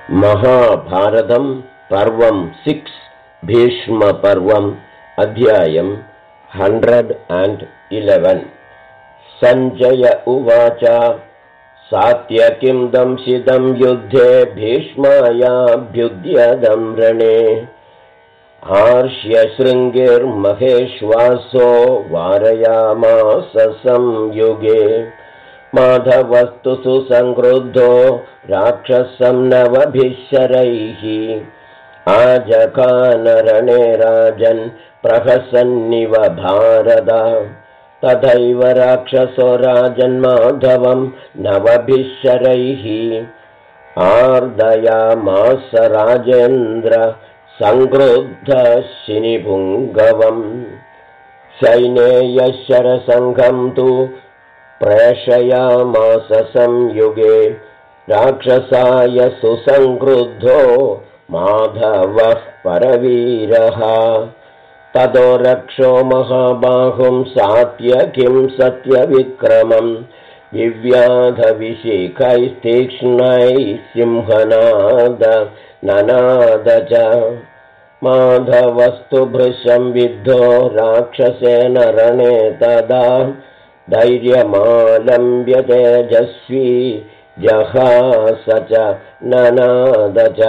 महाभारतं पर्वं 6 भीष्मपर्वम् अध्यायं 111। सञ्जय उवाच सात्यकिं दंशितं युद्धे भीष्मायाभ्युद्यतं रणे आर्ष्यशृङ्गिर्महेश्वासो वारयामास संयुगे माधवस्तु सुसंक्रुद्धो राक्षसं नवभिशरैः आजखानरणे राजन् प्रहसन्निव भारत तथैव राक्षसो राजन्माधवं नवभिशरैः आर्दयामास राजेन्द्र संक्रुद्धशिनिपुङ्गवम् सैन्येयशरसङ्घं तु प्रेषयामास संयुगे राक्षसाय सुसंक्रुद्धो माधवः परवीरः ततो रक्षो महाबाहुं सात्यकिं सत्यविक्रमं विव्याधविशिखैस्तीक्ष्णैः सिंहनाद ननाद च माधवस्तु भृशं विद्धो राक्षसेन रणे तदा धैर्यमालम्ब्य तेजस्वी जहास च ननाद च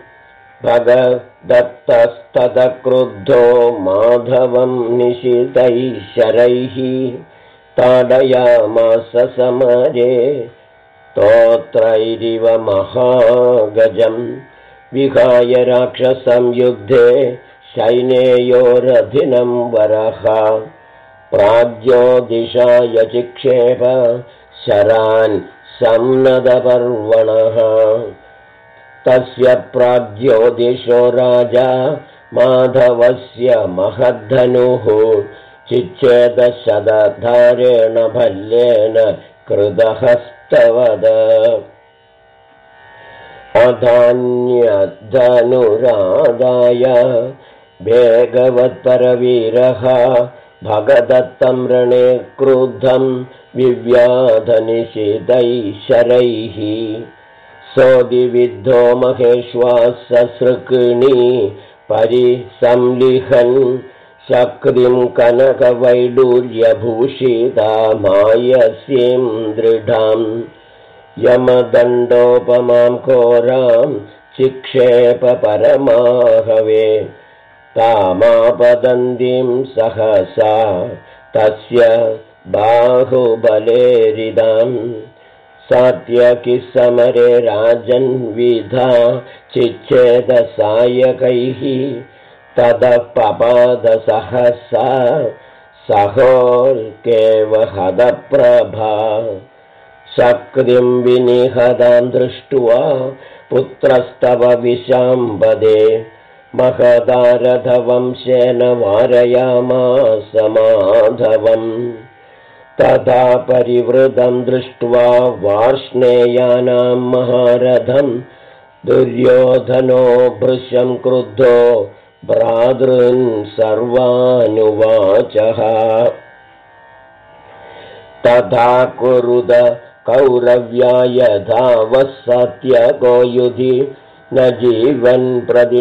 भगदत्तस्तदक्रुद्धो माधवं निशितैः शरैः ताडयामास समरे स्तोत्रैरिव महागजम् विहाय राक्षसं युद्धे सैन्ययोरधिनं वरः प्राज्योतिषाय चिक्षेप शरान् सम्नदपर्वणः तस्य प्राज्योतिषो राजा माधवस्य महद्धनुः चिच्छेदशतधारेण भल्लेन कृतहस्तवद अधान्यधनुरादाय वेगवत्परवीरः भगदत्तं रणे क्रुद्धं विव्याधनिशितैः शरैः सोदिविद्धो महेश्वाससृक्णी परिसंलिहन् शक्तिं कनकवैडूर्यभूषिता मायसीं दृढां यमदण्डोपमां घोरां चिक्षेप परमाहवे तामापदन्तीं सहसा तस्य बाहुबलेरिदाम् सात्यकिः समरे राजन्विधा चिच्छेदसायकैः ततः पपाद सहसा सहोल्केव हतप्रभा शक्तिं विनिहतां दृष्ट्वा पुत्रस्तव विशाम्बदे महदारथवंशेन वारयामास माधवम् तथा परिवृतं दृष्ट्वा वार्ष्णेयानां महारथं दुर्योधनो भृशं क्रुद्धो भ्रातॄन् सर्वानुवाचः तथा कुरुद कौरव्या यथा वः सात्यको युधि न जीवन्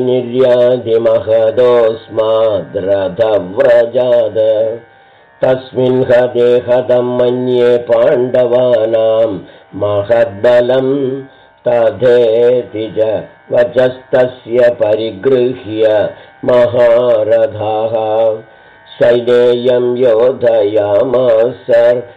प्रतिनिर्याधिमहदोऽस्माद्रथव्रजाद तस्मिन् हते हतं मन्ये पाण्डवानां महद्बलं तथेति च वचस्तस्य परिगृह्य महारथाः सैन्यं योधयामास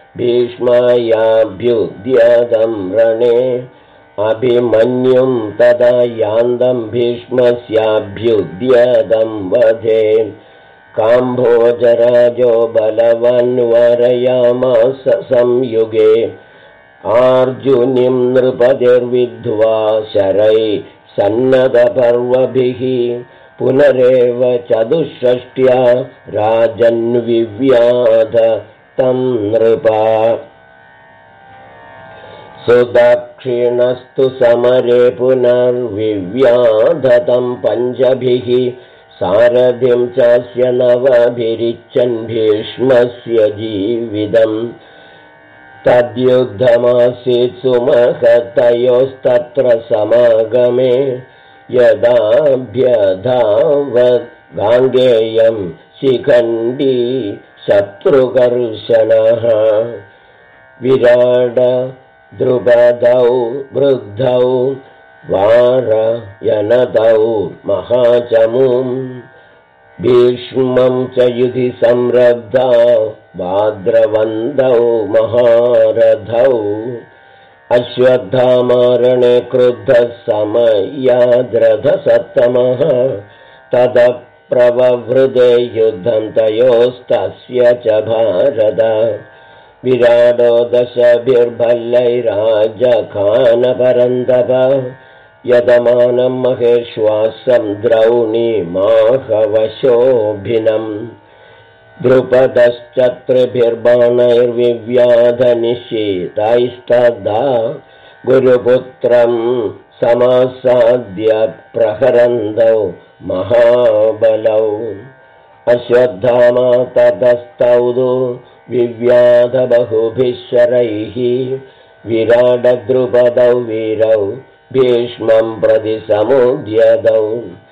भीष्मायाभ्युद्यतं रणे अभिमन्युं तदा यान्तं भीष्मस्याभ्युद्यतं वधे काम्भोजराजो बलवान् वारयामास संयुगे अर्जुनीं नृपतिर्विद्ध्वा शरैः सन्नदपर्वभिः पुनरेव चतुष्षष्ट्या राजन्विव्याध तं नृपा सुदक्षिणस्तु समरे पुनर्विव्याध तं पञ्चभिः सारथिं चास्य नवभिरिच्छन् भीष्मस्य जीवितम् तद्युद्धमासीत् सुमहतयोस्तत्र समागमे यदाभ्यधावत् गाङ्गेयं शिखण्डी शत्रुकर्षणः विराड द्रुपदौ वृद्धौ वारयनतौ महाचमुं भीष्मं च युधि संरब्धा भाद्रवन्दौ महारथौ अश्वत्थामारणे क्रुद्धः समयाद्रथसत्तमः ततः प्रववृदे युद्धं तयोस्तस्य च भारत विराडो दशभिर्भल्लैराजखानपरन्तप यदमानं महेश्वासं द्रौणीमाहवशोभिनम् द्रुपदश्चत्रुभिर्बाणैर्विव्याधनिशीतैस्तदा गुरुपुत्रं समासाद्य प्रहरन्तौ महाबलौ अश्वत्थामा ततस्तौ विव्याधबहुभिः शरैः विराडद्रुपदौ वीरौ भीष्मं प्रति समुद्यतौ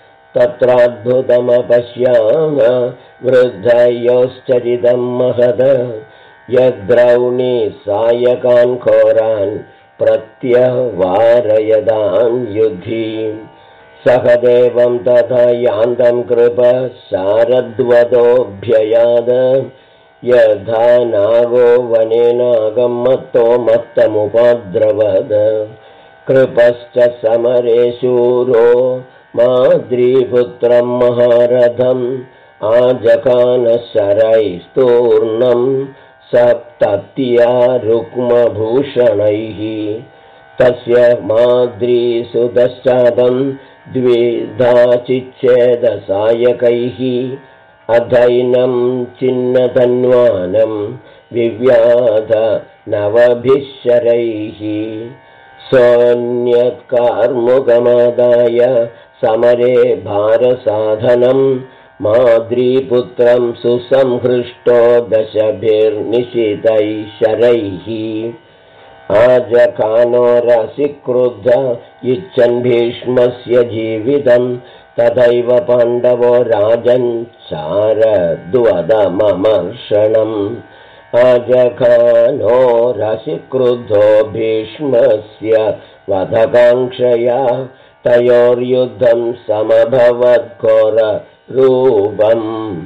तत्राद्भुतमपश्याम वृद्धयोश्चरितं महद यद्द्रौणी सायकान् घोरान् प्रत्यवारयदान् युधि सहदेवं तथा यान्तं कृप शारद्वदोऽभ्ययाद यथा नागो वने नागं मत्तो मत्तमुपद्रवद कृपश्च समरे शूरो माद्रीपुत्रं महारथम् आजखानशरैस्तूर्णं सप्तत्या रुक्मभूषणैः तस्य माद्रीसुतश्चादं द्विधा चिच्छेदसायकैः अधैनं चिन्नधन्वानं विव्याध नवभिः शरैः सोऽन्यत्कार्मुकमादाय समरे भारसाधनं माद्रीपुत्रं सुसंहृष्टो दशभिर्निशितैः शरैः आजखानो रसिक्रुद्ध इच्छन् भीष्मस्य जीवितं तथैव पाण्डवो राजन् शारद्वदममर्षणम् आजखानो रसिक्रुद्धो भीष्मस्य वधकाङ्क्षया तयोर्युद्धं समभवद्घोररूपं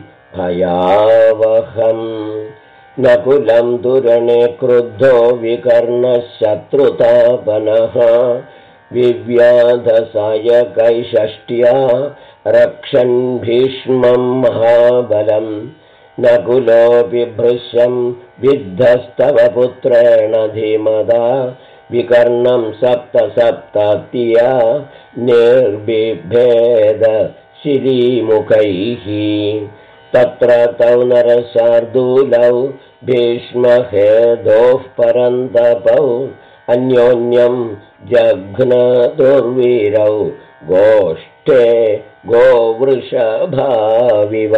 भयावहम् नकुलं दुरणे क्रुद्धो विकर्णः शत्रुतापनः विव्याधसायकैषष्ट्या रक्षन् भीष्मं महाबलम् नकुलोऽपि भृशं विद्धस्तव पुत्रेण धीमदा विकर्णं सप्तत्या निर्बिभेद शिरीमुखैः तत्र तौ नरशार्दूलौ भीष्महेदोः परन्तपौ अन्योन्यं जघ्नदुर्वीरौ गोष्ठे गोवृषभाविव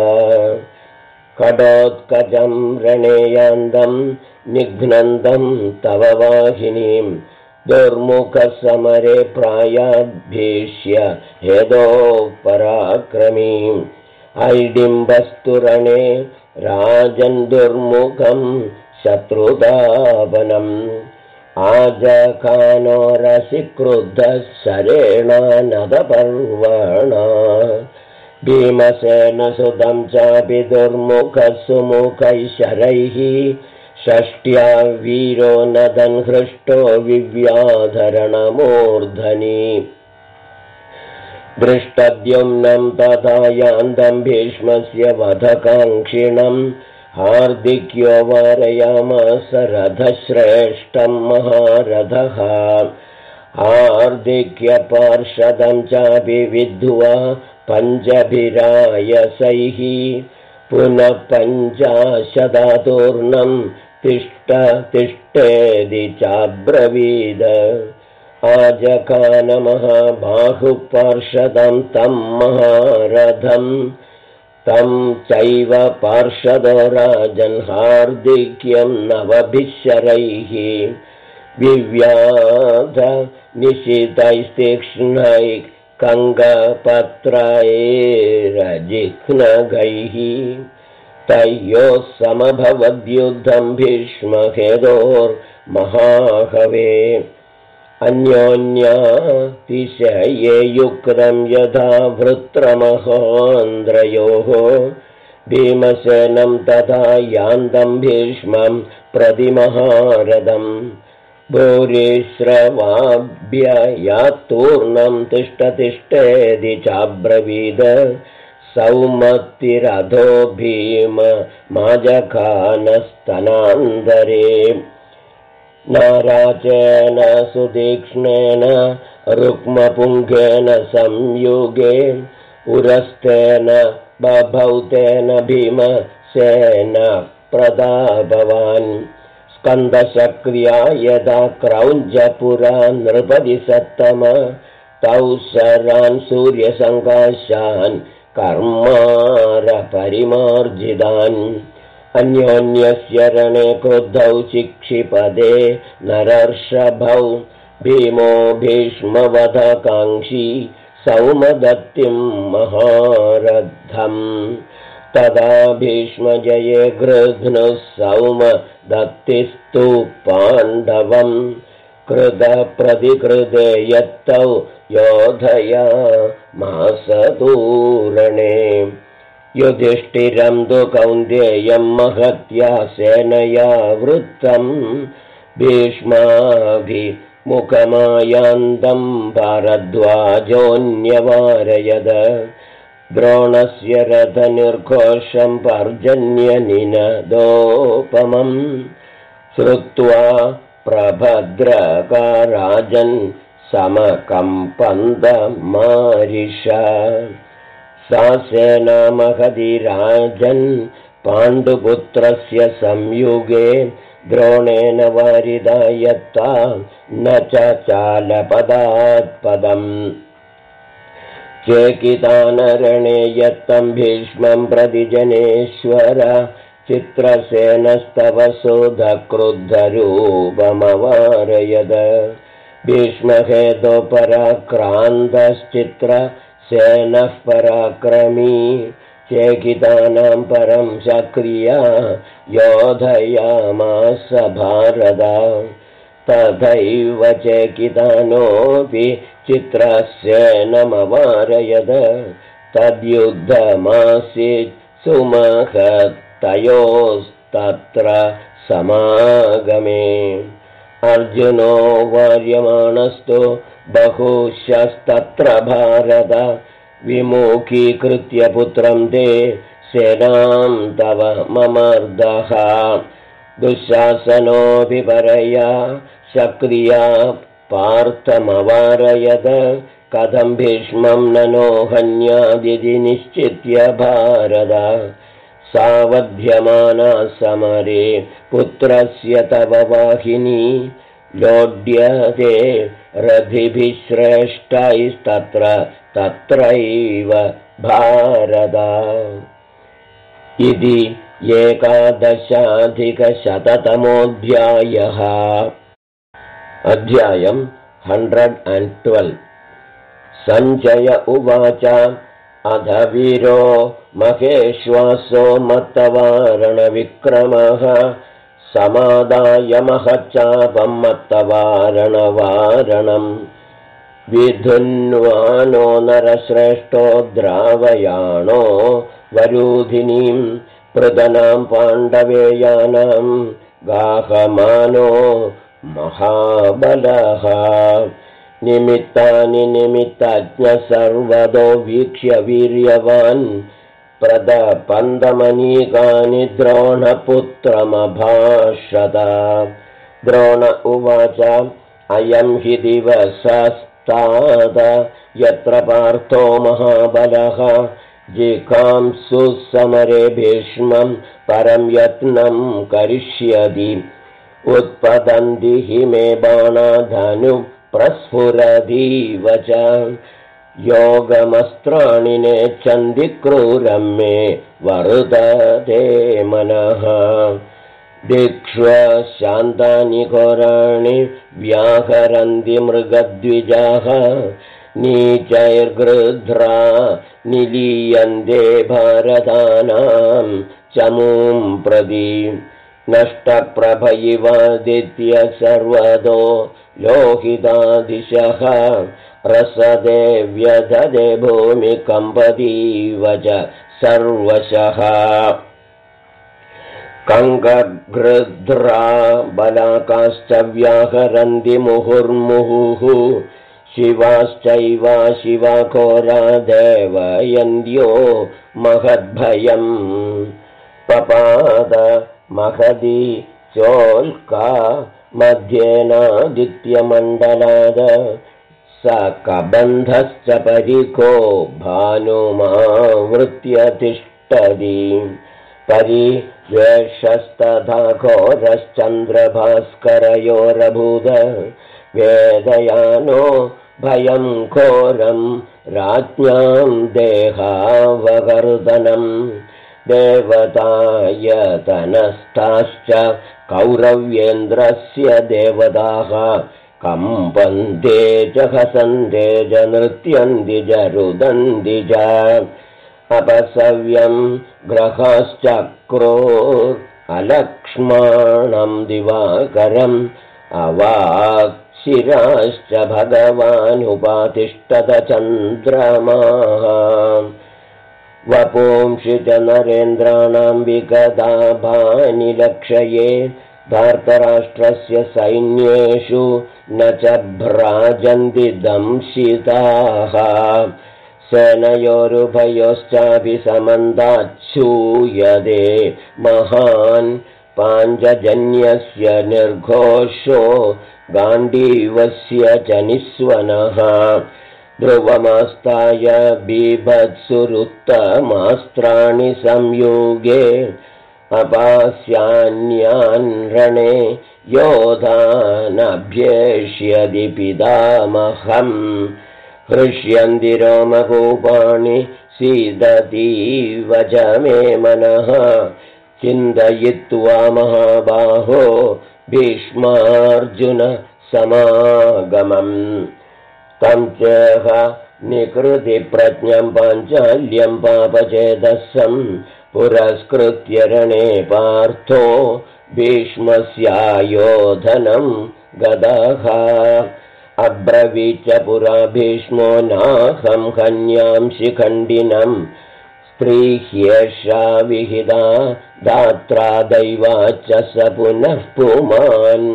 कडोत्कजं रणेयान्दं निघ्नन्दं तव वाहिनीं दुर्मुखसमरे प्रायाद्भीष्य हेदोपराक्रमीम् ऐडिम्बस्तुरणे राजन् दुर्मुखं शत्रुतापनम् आजखानो रसिक्रुद्धः शरेणानदपर्वणा भीमसेनसुतं चापि दुर्मुखः सुमुखैः शरैः षष्ट्या वीरो नदन् हृष्टो विव्याधरणमूर्धनि दृष्टद्युम्नं तथा यान्तं भीष्मस्य वधकाङ्क्षिणं हार्दिक्यो वारयामास रथश्रेष्ठं महारथः हार्दिक्यपार्षदं चापि विद्ध्वा पञ्चभिरायसैः पुनः पञ्चाशदातूर्णं तिष्ठेदि चाब्रवीद आजखान महाबाहुपार्षदं तं महारथं तं चैव पार्षदो राजन् हार्दिक्यं नवभिशरैः विव्याध निशितैस्तीक्ष्णैः कङ्गपत्रैरजिह्नगैः तयोः समभवद्युद्धं भीष्महेतोर्महाहवे अन्योन्यातिशये युक्तं यथा वृत्रमहेन्द्रयोः भीमसेनं तथा यान्तं भीष्मं प्रतिमहारथम् भूरिश्रवाभ्ययात्तूर्णं तिष्ठतिष्ठेति चाब्रवीद सौमतिरथो भीममाजखानस्तनान्तरे नाराचेन सुतीक्ष्णेन रुक्मपुङ्गेन संयुगे उरस्तेन बभौतेन भीमसेन प्रतापवान् स्कन्दशक्रिया यदा क्रौञ्जपुरा नृपति सत्तम तौ शरान् सूर्यसङ्काशान् कर्मारपरिमार्जितान् अन्योन्यस्य रणे क्रुद्धौ शिक्षिपदे नरर्षभौ भीमो भीष्मवधकाङ्क्षी सौमदत्तिं महारथम् तदा भीष्मजये गृध्नुः सौमदत्तिस्तु पाण्डवम् कृतप्रतिकृते यत्तौ योधयामासदूरणे युधिष्ठिरं तु कौन्तेयं महत्या सेनया वृत्तं भीष्माभिमुखमायान्तं भारद्वाजोऽन्यवारयद द्रोणस्य रथनिर्घोषं पर्जन्यनिनदोपमं श्रुत्वा प्रभद्रकाराजन् समकम्पन्दमारिषा सा सेना महदिराजन् पाण्डुपुत्रस्य संयुगे द्रोणेन वारिदा यत्ता न च चालपदात्पदम् चेकितानरणे यत्तं भीष्मं प्रतिजनेश्वर चित्रसेनस्तव सोधक्रुद्धरूपमवारयद भीष्महेतो पराक्रान्तश्चित्रसेनः पराक्रमी चेकितानां परं सक्रिया योधयामास भारत तथैव चेकितानोऽपि चित्रसेनमवारयद तद्युद्धमासीत् सुमहत्तयोस्तत्र समागमे अर्जुनो वार्यमाणस्तु बहुशस्तत्र भारत विमुखीकृत्य पुत्रं ते सेनां तव ममर्दः दुःशासनोऽपि परया सक्रिया पार्थमवारयद कथं भीष्मं ननो हन्यादिति निश्चित्य भारत सावध्यमाना समरे पुत्रस्य तव वाहिनी लोड्यते रथिभिः श्रेष्ठैस्तत्र तत्रैव भारत इति 11अधिकशततमोऽध्यायः अध्यायं 112 सञ्जय उवाच अध वीरो महेश्वासो मत्तवारणविक्रमः समादाय महच्चापं मत्तवारणवारणम् विधुन्वानो नरश्रेष्ठो द्रावयाणो वरूधिनीं प्रदनां पाण्डवेयानां गाहमानो महाबलः निमित्तानि निमित्तज्ञ सर्वदो वीक्ष्य वीर्यवान् प्रदपन्दमनीकानि द्रोणपुत्रमभाषत द्रोण उवाच अयं हि दिवसस्ताद यत्र पार्थो महाबलः जिघांसुसमरे भीष्मं परं यत्नं करिष्यति उत्पतन्ति हि मे बाणाधनु प्रस्फुरतीव च योगमस्त्राणि नेच्छन्ति क्रूरं मे वर्तते मनः दिक्ष्वशान्तानि घोराणि व्याहरन्ति मृगद्विजाः नीचैर्गृध्रा निलीयन्ते भारतानां चमूं प्रति नष्टप्रभैवादित्य सर्वतो लोहितादिशः रसदे व्यधदे भूमिकम्पतीव च सर्वशः कङ्कगृध्रा बलाकाश्च व्याहरन्ति मुहुर्मुहुः शिवाश्चैव शिवघोरा देवयन्त्यो महद्भयम् पपाद महदी चोल्का मध्येनादित्यमण्डलाद स कबन्धश्च परिको भानुमावृत्य तिष्ठति परिवेषस्तथा घोरश्चन्द्रभास्करयोरभूद वेदयानो भयं घोरं राज्ञां देहावकर्दनम् देवतायतनस्थाश्च कौरव्येन्द्रस्य देवताः कम्पन्ते च हसन्ते च नृत्यन्ति च रुदन्ति च अपसव्यं ग्रहाश्चक्रोरलक्ष्माणं दिवाकरम् अवाक्शिराश्च भगवानुपातिष्ठत चन्द्रमाः वपुंषि च नरेन्द्राणां विगदाभानि लक्षये धार्तराष्ट्रस्य सैन्येषु न च भ्राजन्ति दंशिताः सेनयोरुभयोश्चापि समन्ताच्छूयते महान् पाञ्चजन्यस्य निर्घोषो गाण्डीवस्य च निःस्वनः ध्रुवमास्ताय बीभत्सुरुत्तमास्त्राणि संयुगे अपास्यान्यान् रणे योधानभ्येष्यति पितामहम् हृष्यन्ति रोमकूपाणि सीदतीव च मे मनः चिन्तयित्वा महाबाहो भीष्मार्जुन समागमम् तं चेह निकृति प्रज्ञं पाञ्चाल्यं पापचेतसं पुरस्कृत्य रणे पार्थो भीष्मस्यायोधनं गदः अब्रवीच पुरा भीष्मो नाहं हन्यां शिखण्डिनं स्त्रीह्येषा विहिता दात्रा दैवाच्च स पुनः पुमान्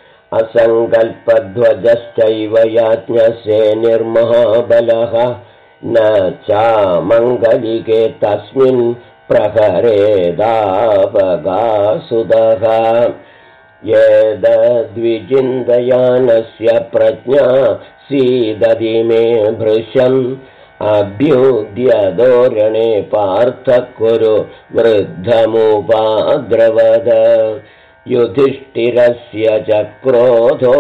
असङ्कल्पध्वजश्चैव याज्ञसेनिर्महाबलः न चामङ्गलिके तस्मिन् प्रहरेदापगासुतः येदद्विचिन्तयानस्य प्रज्ञा सीदति मे भृशम् अभ्युद्यदोरणे पार्थः कुरु वृद्धमुपाद्रवद युधिष्ठिरस्य च क्रोधो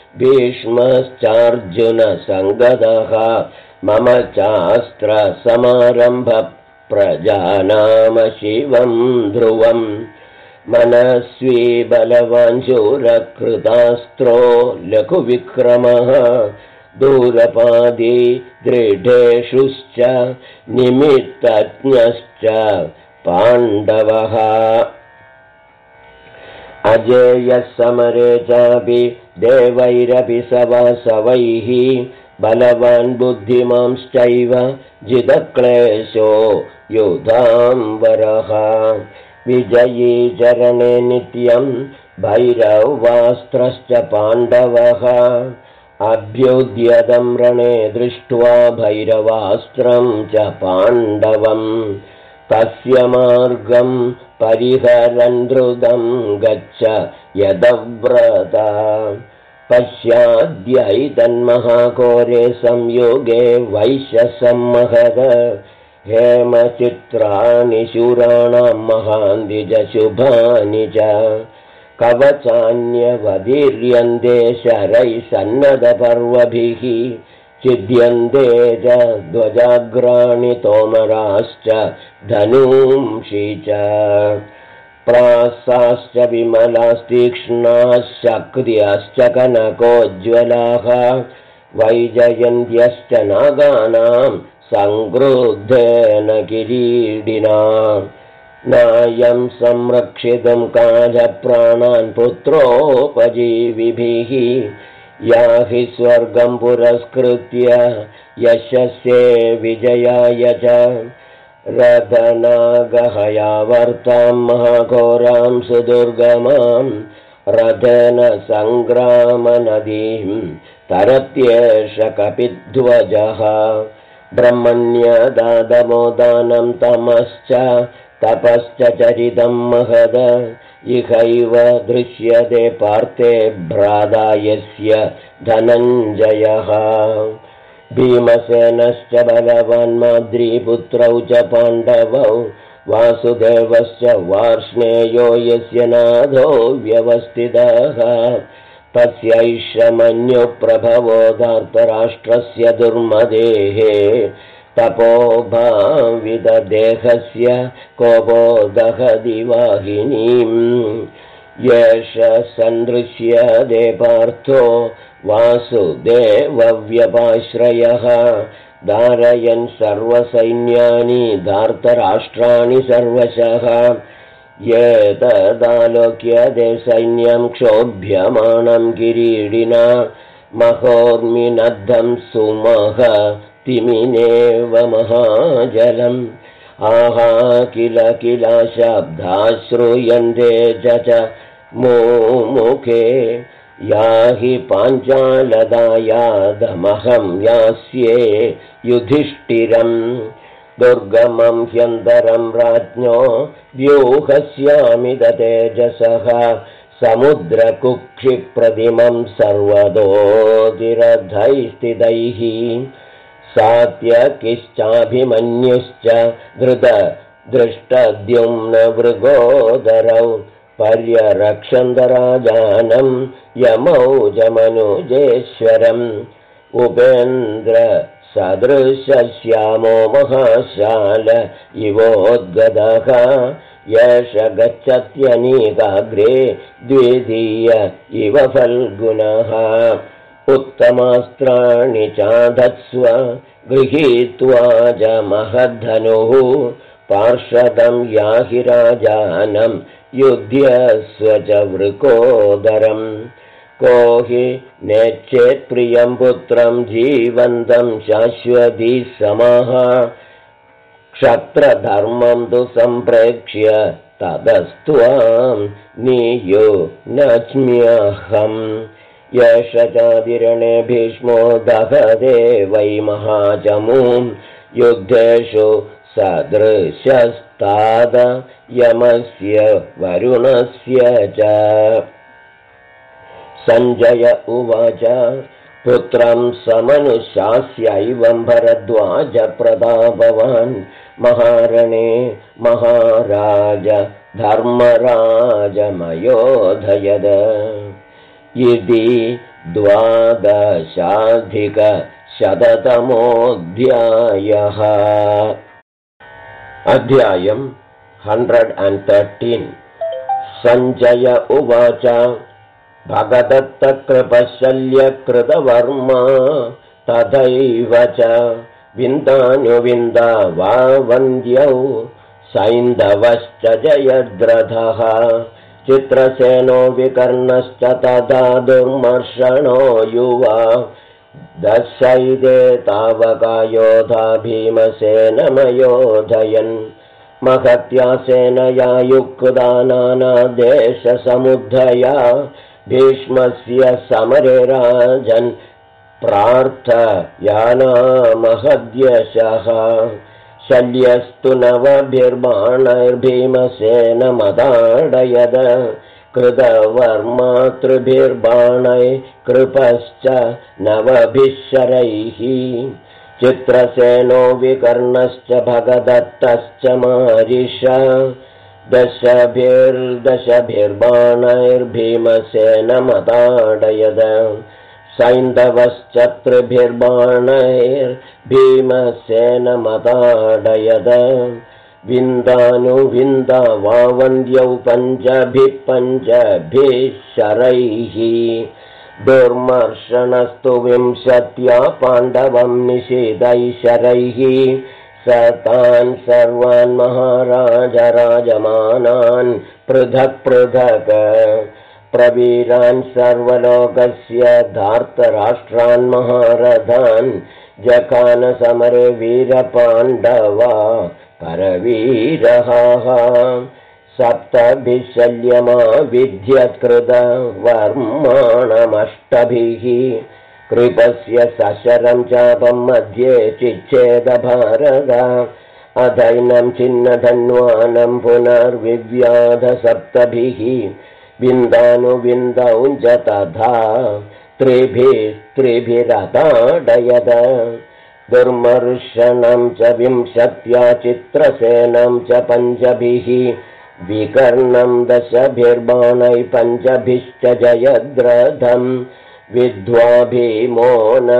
भीष्मश्चार्जुनसङ्गतः मम चास्त्रसमारम्भ प्रजानाम शिवं ध्रुवम् मनस्वी बलवान् शूरकृतास्त्रो लघुविक्रमः दूरपादी दृढेषुश्च निमित्तज्ञश्च पाण्डवः अजेयः समरे चापि देवैरपि सवासवैः बलवान् बुद्धिमांश्चैव जितक्लेशो युधाम्बरः विजयी चरणे नित्यं भैरवास्त्रश्च पाण्डवः अभ्युद्यतं रणे दृष्ट्वा भैरवास्त्रं च पाण्डवम् तस्य मार्गं परिहरन् द्रुतं गच्छ यदव्रत पश्याद्यैतन्महाघोरे संयोगे वैश्यसम्महद हेमचित्राणि शूराणां महान्ति च शुभानि च कवचान्यवदीर्यन्ते शरैः सन्नतपर्वभिः चिद्यन्ते च ध्वजाग्राणि तोमराश्च धनूंषि च प्रासाश्च विमलास्तीक्ष्णाः शक्र्यश्च कनकोज्ज्वलाः वैजयन्त्यश्च नागानां सङ्क्रुद्धेन किरीटिना नायं संरक्षितुं कालप्राणान् पुत्रोपजीविभिः याहि स्वर्गं पुरस्कृत्य यशस्ये विजयाय च रथनागहयावर्तां महाघोरां सुदुर्गमां रथन सङ्ग्रामनदीं तरत्येष कपिध्वजः ब्रह्मण्यदादमोदानं तमश्च तपश्च चरितं महद इहैव दृश्यते पार्थे भ्राता यस्य धनञ्जयः भीमसेनश्च बलवान् माद्रीपुत्रौ च पाण्डवौ वासुदेवश्च वार्ष्णेयो यस्य नाथो व्यवस्थितः तस्यैष मन्युप्रभवो धार्तराष्ट्रस्य दुर्मदेः तपोभाविददेहस्य कोपो दहति वाहिनीम् येष सन्दृश्यते पार्थो वासुदेवव्यपाश्रयः धारयन् सर्वसैन्यानि धार्तराष्ट्राणि सर्वशः एतदालोक्यते सैन्यं क्षोभ्यमाणं किरीटिना महोर्मिनद्धं सुमह तिमिनेव महाजलम् आहा किल किल शब्दा श्रूयन्ते च मुमुखे याहि पाञ्चालदायादमहं यास्ये युधिष्ठिरम् दुर्गमं ह्यन्तरं राज्ञो व्यूहस्यामि तेजसः समुद्रकुक्षिप्रतिमं सर्वतोऽतिरथैस्थितैः सात्यकिश्चाभिमन्युश्च धृष्टद्युम्नमृगोदरौ पर्यरक्षन्तराजानं यमौजमनुजेश्वरम् उपेन्द्र सदृशश्यामो महाशाल इवोद्गतः येष गच्छत्यनीकाग्रे द्वितीय इव फल्गुनः उत्तमास्त्राणि चाधत्स्व गृहीत्वा च महद्धनुः पार्षदं याहि राजानं युध्यस्व च वृकोदरम् को हि नेच्छेत्प्रियं पुत्रं जीवन्तं शाश्वती समाः क्षत्रधर्मं तु सम्प्रेक्ष्य ततस्त्वां नियुनच्म्यहम् यश चादिरणे भीष्मो दहते वै महाचमूं युद्धेषु सदृशस्ताद यमस्य वरुणस्य च सञ्जय उवाच पुत्रं समनुशास्यैवं भरद्वाज प्रतापवान् महारणे महाराज धर्मराजमयोधयद इति 12,000तमोऽध्यायः। अध्यायं 113। सञ्जय उवाच भगदत्तकृपशल्यकृतवर्मा तथैव च विन्दानुविन्दा वा वन्द्यौ सैन्धवश्च जयद्रथः चित्रसेनो विकर्णश्च तथा दुर्मर्षणो युवा दशैदे तावका योधा भीमसेनमयोधयन् महत्या सेनया युक्ता नानादेशसमुद्धया भीष्मस्य समरे राजन् प्रार्थयानामहद्यशः शल्यस्तु नवभिर्बाणैर्भीमसेनमदाडयद कृतवर्मातृभिर्बाणैः कृपश्च नवभिः चित्रसेनो विकर्णश्च भगदत्तश्च मारिष दशभिर्बाणैर्भीमसेनमदाडयद सैन्धवश्च त्रिभिर्बाणैर्भीमसेनमताडयद विन्दानुविन्दावावन्द्यौ पञ्चभिः शरैः दुर्मर्शनस्तु 20 पाण्डवं निषेधैः शरैः स तान् सर्वान् महाराज राजमानान् पृथक् पृथक् प्रवीरान् सर्वलोकस्य धार्तराष्ट्रान् महारथान् जखान समरे वीरपाण्डवा परवीरः सप्तभिशल्यमाविध्यत्कृत वर्माणमष्टभिः कृपस्य सशरं चापं मध्ये चिच्छेदभारत अधैनं छिन्नधन्वानं पुनर्विव्याध सप्तभिः विन्दानुविन्दौ च तथा त्रिभिरताडयद दुर्मर्शनं च 20 चित्रसेनं च 5 विकर्णं 10 5 जयद्रथं विद्वाभीमो न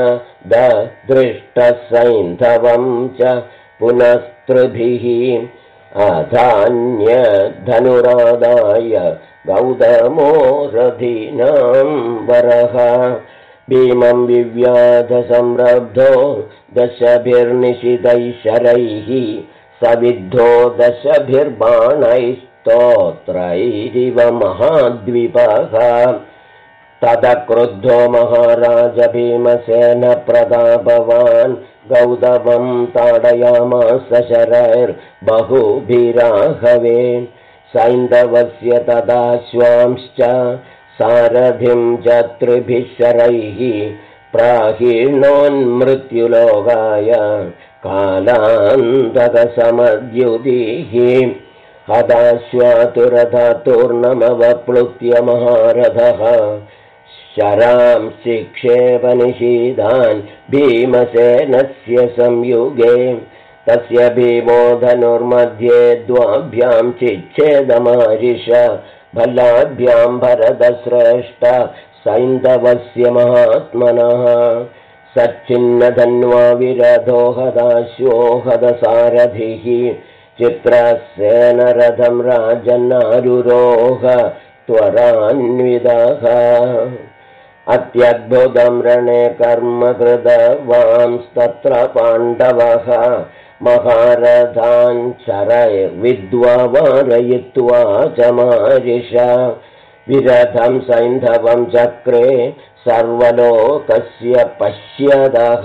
दृष्टसैन्धवं च पुनस्त्रिभिः अधान्यधनुरादाय गौतमो रथीनां वरः भीमं विव्याध संरब्धो 10 शरैः सविद्धो 10 स्तोत्रैरिव महाद्विपः तदा क्रुद्धो महाराज भीमसेन प्रतापवान् गौतमं ताडयामास शरैर्बहुभिराहवे सैन्धवस्य तदाश्वांश्च सारथिं च 3 शरैः प्राहीणोन्मृत्युलोकाय कालान्तकसमद्युतिः हताश्वातुरथातूर्णमवप्लुत्य महारथः शरां शिक्षेपनिषीदान् भीमसेनस्य संयुगे तस्य भीमो धनुर्मध्ये द्वाभ्यां चिच्छेदमारिष भल्लाभ्यां भरतश्रेष्ठ सैन्धवस्य महात्मनः सच्चिन्नधन्वा विरधो हताश्वो हतसारथिः चित्रसेनरथं राजन्नारुरोह त्वरान्वितः अत्यद्भुतं रणे कर्म कृतवांस्तत्र पाण्डवः महारथान् शरैर्विद्वा वारयित्वा च मारिष विरथं सैन्धवं चक्रे सर्वलोकस्य पश्यतः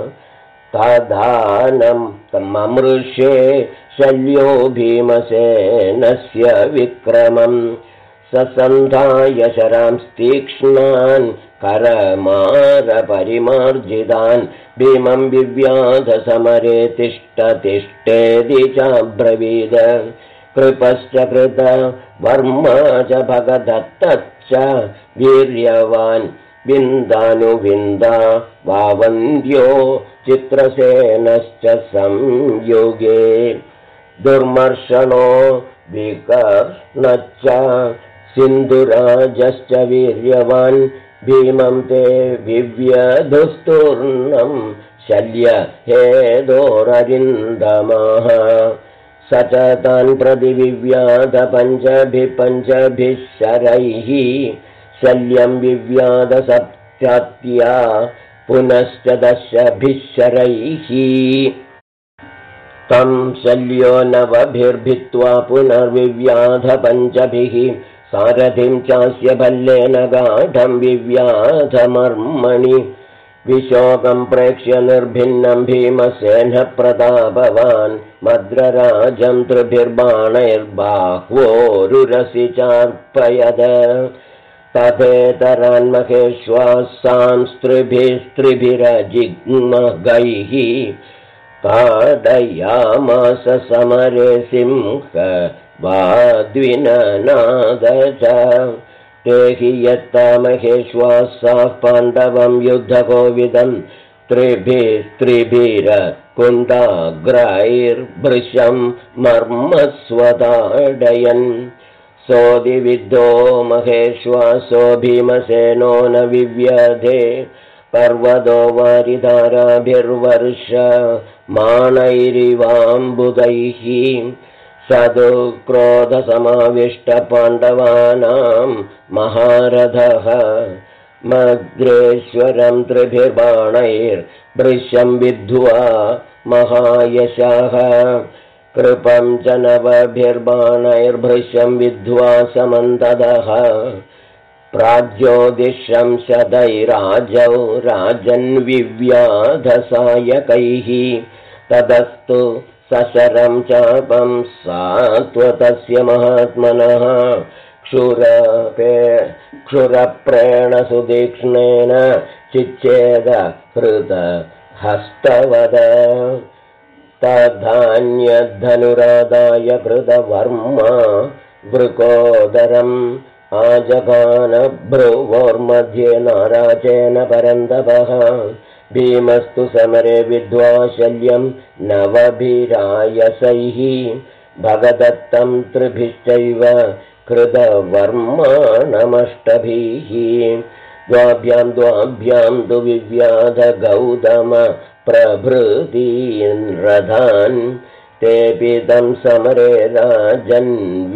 तदानं तममृषे शल्यो भीमसेनस्य विक्रमम् ससन्धाय शरांस्तीक्ष्णान् करमारपरिमार्जितान् भीमं विव्याध समरे तिष्ठ तिष्ठेति चाब्रवीद कृपश्च कृत वर्मा च भगदत्तश्च वीर्यवान् विन्दानुविन्दा वावन्द्यो चित्रसेनश्च संयुगे दुर्मर्शनो विकर्णश्च सिन्धुराजश्च वीर्यवान् भीमं ते विव्यधुस्तूर्णं शल्य हेदोररिन्दमः स च तान् प्रतिविव्याध 5 शरैः शल्यं विव्याध 7 पुनश्च 10 शरैः तं शल्यो 9 पुनर्विव्याध 5 सारथिं चास्य भल्लेन गाढं विव्याधमर्मणि विशोकं प्रेक्ष्य निर्भिन्नं भीमसेनः प्रतापवान् मद्रराजं 3 बाणैर्बाह्वोरुरसि चार्पयद तथेतरान् महेश्वासांस्त्रिभिरजिग्मगैः ताडयामास समरे सिंह वाद्विननाद च ते हि यत्ता महेश्वासाः पाण्डवं युद्धकोविदं त्रिभिरकुन्दाग्रैर्भृशं मर्मस्वताडयन् सोऽधिविद्धो महेश्वासो भीमसेनो न विव्यधे पर्वतो वारिधाराभिर्वर्षमाणैरिवाम्बुदैः स तु क्रोधसमाविष्टपाण्डवानां महारथः मग्रेश्वरं त्रिभिर्बाणैर्भृशं विद्ध्वा महायशः कृपं च नवभिर्बाणैर्भृशं विद्ध्वा समन्तदः प्राज्योतिषं शतैराजौ राजन्विव्याधसायकैः ततस्तु सशरं चापं सात्वतस्य महात्मनः क्षुरप्रेण सुदीक्ष्णेन चिच्छेद हृतहस्तवद तधान्यधनुरादाय कृतवर्मा वृकोदरम् आजगानभ्रुवोर्मध्ये नाराजेन परन्तपः भीमस्तु समरे विद्ध्वा शल्यं नवभिरायसैः भगदत्तं त्रिभिश्चैव कृतवर्माणमष्टभिः द्वाभ्यां तु विव्याध गौतम प्रभृतीन् रथान् तेऽपि तं समरे राजन्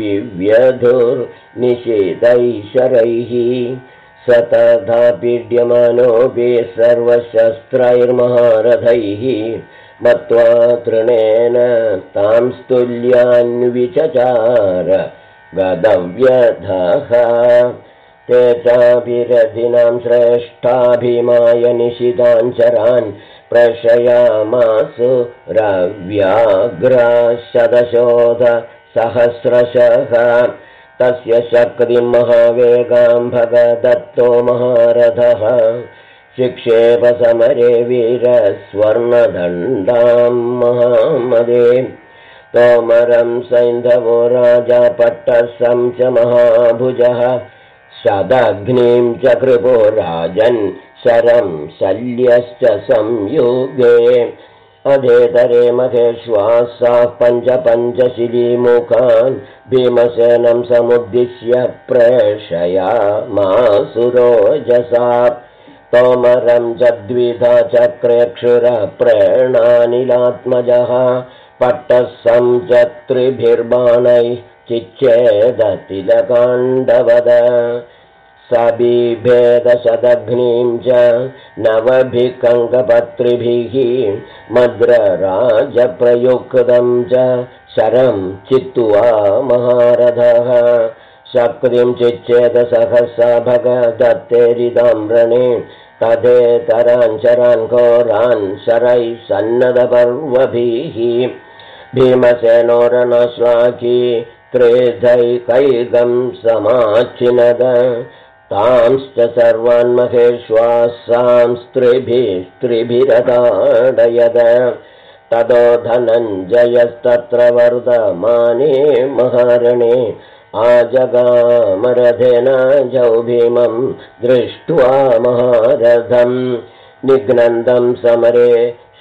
विव्यधुर्निषेधैशरैः स तथा पीड्यमानोऽपि सर्वशस्त्रैर्महारथैः मत्वा तृणेन तां स्तुल्यान्विचचार गदव्यधः ते चाभिरथिनां श्रेष्ठा भीमाय निशिताञ्चरान् प्रशयामासु रव्याघ्रशतशोध सहस्रशः तस्य शक्तिं महावेगां भगदत्तो महारथः शिक्षेप समरे वीरस्वर्णदण्डां महामदे तोमरं सैन्धवो राजा पट्टसं च महाभुजः शदग्निं च कृपो राजन् शरं शल्यश्च संयुगे अधेतरे महेश्वासाः पञ्चशिलीमुखान् भीमसेनं समुद्दिश्य प्रेषयामासुरोजसा तोमरं च द्विधा चक्रे क्षुरप्रेणानिलात्मजः पट्टसं च त्रिभिर्बाणैः चिच्छेदतिलकाण्डवद सबिभेदशदग्निं च नवभिकङ्कपत्रिभिः मद्रराजप्रयुक्तं च शरं चित्वा महारथः शक्तिं चिच्छेद सहसा भगदत्तेरिदाम्रणे तथेतराञ्चरान् घोरान् शरैः सन्नदपर्वभिः भीमसेनोरणश्वाकी त्रेधैकैकं समाचिनद तांश्च सर्वान् महेश्वासांस्त्रिभिरताडयद ततो धनञ्जयस्तत्र वर्धमाने महारणे आजगामरथेनाजौ भीमं दृष्ट्वा महारथं निघ्नन्दं समरे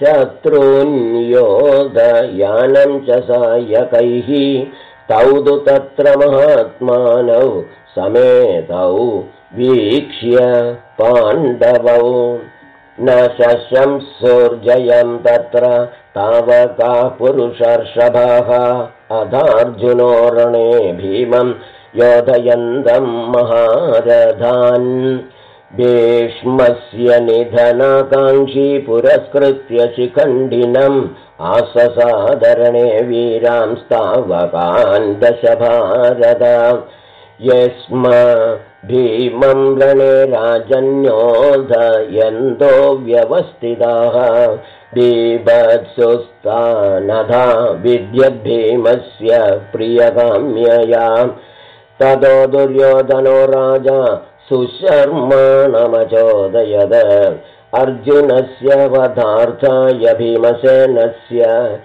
शत्रून्योधयानं च सायकैः तौ तु तत्र महात्मानौ समेतौ वीक्ष्य पाण्डवौ न शशंसूर्जयं तत्र तावकाः पुरुषर्षभाः अधार्जुनो रणे भीमं योधयन्तं महारथान् भीष्मस्य निधनाकाङ्क्षी पुरस्कृत्य शिखण्डिनम् आससादरणे वीरांस्तावकान् दशभारत यस्म भीमं रणे राजन्योधयन्तो व्यवस्थिताः बीभत्सुस्तानधा विद्यद्भीमस्य प्रियकाम्यया ततो दुर्योधनो राजा सुशर्माणमचोदयद अर्जुनस्य वधार्थाय भीमसेनस्य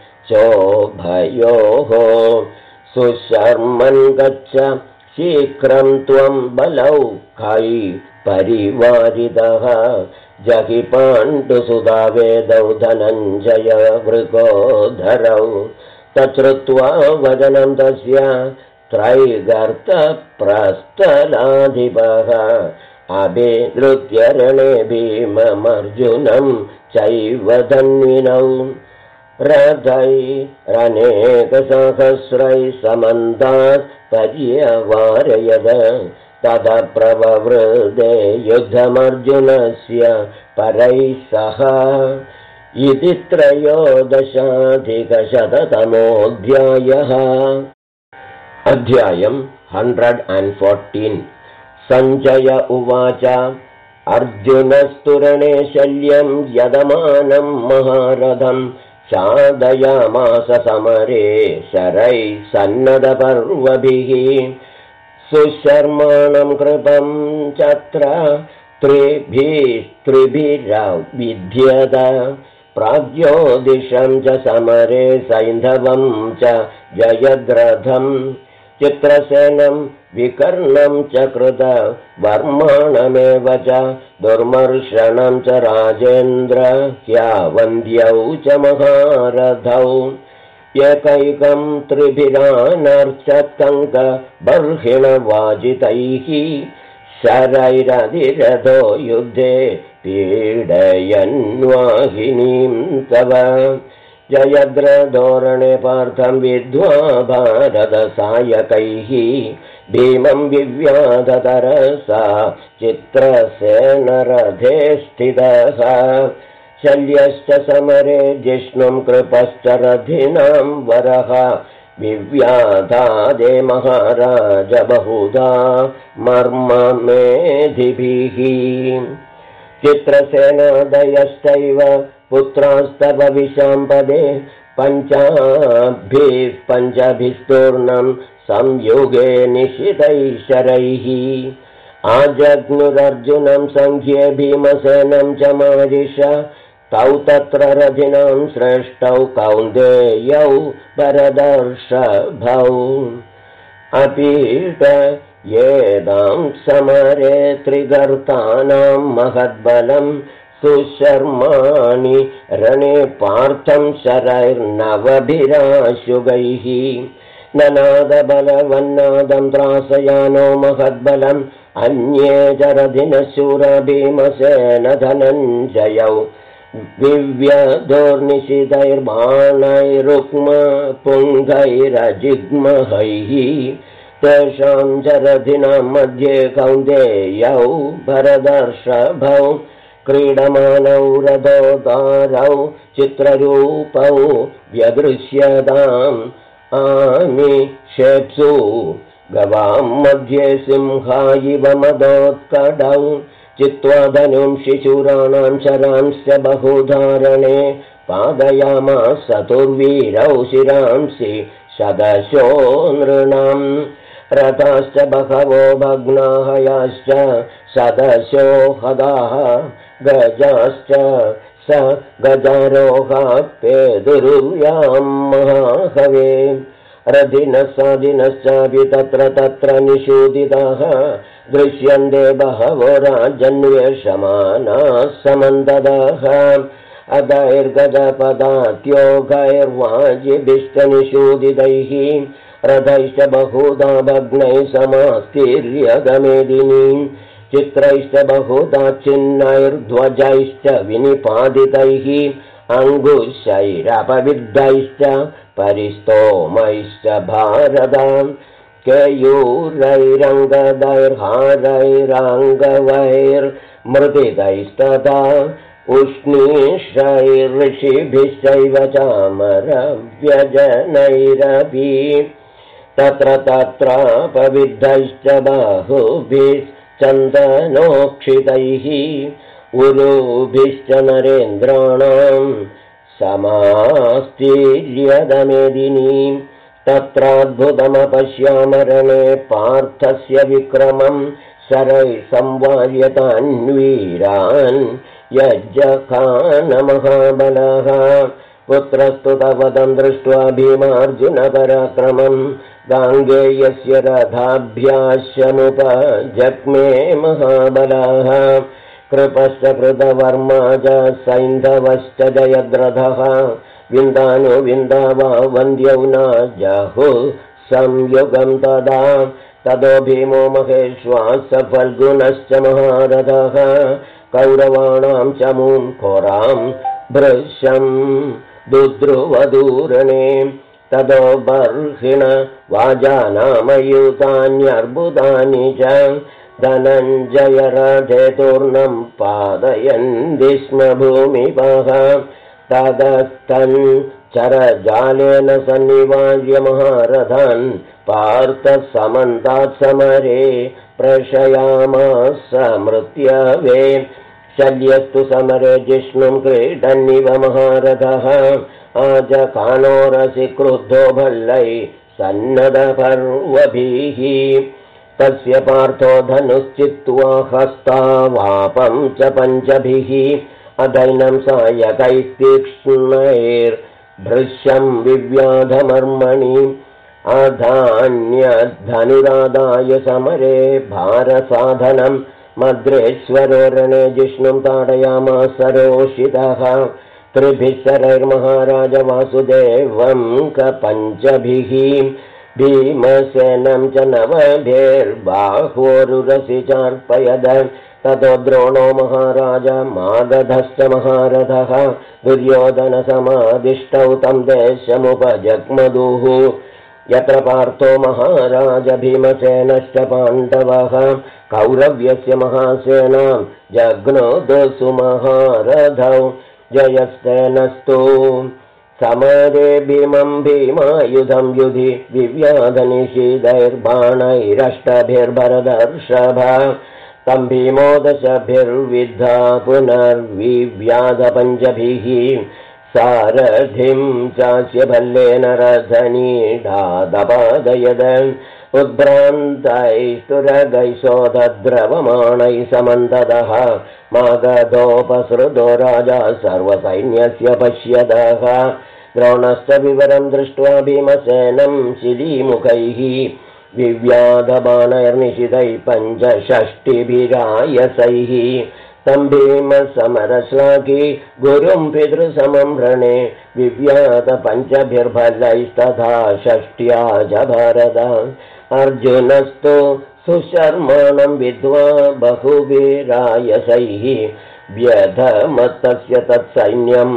चोभयोः सुशर्मन् गच्छ शीघ्रं त्वं बलौकै परिवारितः जहि पाण्डुसुधा वेदौ धनञ्जय वृकोधरौ तच्छ्रुत्वा वदनं तस्य त्रैगर्तप्रस्थलाधिपः अभिनृत्य रणे भीममर्जुनं चैव धन्विनौ रथैरनेकसहस्रैः समन्तात् पर्यवारयद ततः प्रववृदे युद्धमर्जुनस्य परैः सह इति 13अधिकशततमोऽध्यायः। अध्यायम् 114। सञ्जय उवाच अर्जुनस्तुरणे शल्यं यदमानं महारथं चादयामास समरे शरैः सन्नदपर्वभिः सुशर्माणं कृपं चत्र त्रिभिरविध्यत प्राग्योदिशं च समरे सैन्धवं च जयद्रथं चित्रसेनं विकर्णं च कृत वर्माणमेव च दुर्मर्षणं च राजेन्द्र ह्यावन्द्यौ च महारथौ एकैकं त्रिभिरानर्चत्कङ्क बर्हिणवाजितैः शरैरधिरथो युद्धे पीडयन्वाहिनीं तव जयद्रथोरणे पार्थं विद्ध्वा भारतसायकैः भीमं विव्याधतरसा चित्रसेनरथे स्थितः शल्यश्च समरे जिष्णुं कृपश्च रथिनां वरः विव्याधादे महाराज बहुधा मर्ममेधिभिः चित्रसेनादयश्चैव पुत्रास्तव विशाम्पदे पञ्चभिस्तूर्णं संयुगे निशितैः शरैः आजग्नुरर्जुनं सङ्ख्ये भीमसेनं च मारिष तौ तत्र रथिनां श्रेष्ठौ कौन्तेयौ भरदर्षभौ अपीत येदां समरे त्रिगर्तानां महद्बलं सुशर्माणि रणे पार्थं शरैर्नवभिराशुगैः ननादबलवन्नादं त्रासयानो महद्बलम् अन्ये च रथिनशूरा भीमसेन धनञ्जयौ दिव्यधोर्निशितैर्बाणैरुक्मपुङ्गैरजिग्महैः तेषां च रथिनां मध्ये कौन्तेयौ भरदर्षभौ क्रीडमानौ रथोदारौ चित्ररूपौ व्यदृश्यताम् आमिषेत्सु गवां मध्ये सिंहायिव मदोत्कडौ चित्वा धनुं शिशूराणां शरांश्च बहुधारणे पादयामास चतुर्वीरौ शिरांसि शदशो नृणां रथाश्च बहवो भग्नाहयाश्च सदशो हदाः गजाश्च स गजारोहापेदुरुव्यां महाहवे रथिनस्सादिनश्चापि तत्र निषूदिताः दृश्यन्ते बहवो राजन्वेषमानाः समन्ततः अदैर्गजपदात्योगैर्वाजिभिष्टनिषूदितैः रथैश्च बहुधा भग्नैः समास्तीर्यगमेदिनीं चित्रैश्च बहुधा छिन्नैर्ध्वजैश्च विनिपादितैः अङ्गुशैरपविद्धैश्च परिस्तोमैश्च भारतां केयूरैरङ्गदैर्हारैराङ्गवैर्मृदितैस्तथा उष्णीषैर्षिभिश्चैव चामरव्यजनैरपि तत्रापविद्धैश्च बाहुभिश्चन्दनोक्षितैः उरुभिश्च नरेन्द्राणां समास्तीर्यदमेदिनीं तत्राद्भुतमपश्यामरणे पार्थस्य विक्रमं शरैः संवार्यतान्वीरान् यज्जखानमहाबलः पुत्रस्तु तवदं दृष्ट्वा भीमार्जुनपराक्रमं गाङ्गेयस्य रथाभ्याशमुपजग्मे महाबलः कृपश्च कृतवर्मा च सैन्धवश्च जयद्रथः विन्दानुविन्दावा वन्द्यौ न जहुः संयुगं तदा ततो भीमो महेश्वास फल्गुनश्च महारथः कौरवाणां चमूं घोरां भृशं दुद्रुवदूरणे ततो बर्हिण वाजानामयुतान्यर्बुदानि च धनञ्जयरथेतूर्णं पादयन्ति स्म भूमिपः तदस्तन् चरजालेन सन्निवार्य महारथान् पार्थः समन्तात् समरे प्रशयामास मृत्यवे शल्यस्तु समरे जिष्णुं क्रीडन्निव महारथः आजकानोरसि क्रुद्धो भल्लै सन्नदपर्वभिः तस्य पार्थो धनुश्चित्वा हस्तावापं च पञ्चभिः अदैनं सायकैस्तीक्ष्णैर्भृशं विव्याधमर्मणि अधान्यधनुरादाय समरे भारसाधनं मद्रेश्वरोरणे जिष्णुं ताडयामास रोषितः त्रिभिः शरैर्महाराज वासुदेवं कपञ्चभिः भीमसेनं च नवभिर्बाह्वोरुरसि चार्पयद ततो द्रोणो महाराज मागधश्च महारथः दुर्योधनसमादिष्टौ तं देशमुपजग्मदुः यत्र पार्थो महाराज भीमसेनश्च पाण्डवः कौरव्यस्य महासेनां जग्नोदसु महारथौ जयस्तेनस्तु समरे भीमं भीमायुधं युधि विव्याधनिषीदैर्बाणैरष्टभिर्भरदर्षभ तं भीमो दशभिर्विद्धा पुनर्विव्याधपञ्चभिः सारथिं चास्य भल्लेन रथनीढादपादयद उद्भ्रान्तैस्तुरगैशोधद्रवमाणैः समन्ततः मागधोपसृतो राजा सर्वसैन्यस्य पश्यतः द्रोणश्च विवरं दृष्ट्वा भीमसेनं शिलीमुखैः विव्याधबाणैर्निशितैः पञ्चषष्टिभिरायसैः तं भीमसमरश्लाघी गुरुं पितृसमं रणे विव्याधपञ्चभिर्भल्लैस्तथा षष्ट्या च भारत अर्जुनस्तु सुशर्माणं विद्वा बहुभिरायसैः व्यधमत्तस्य तत्सैन्यं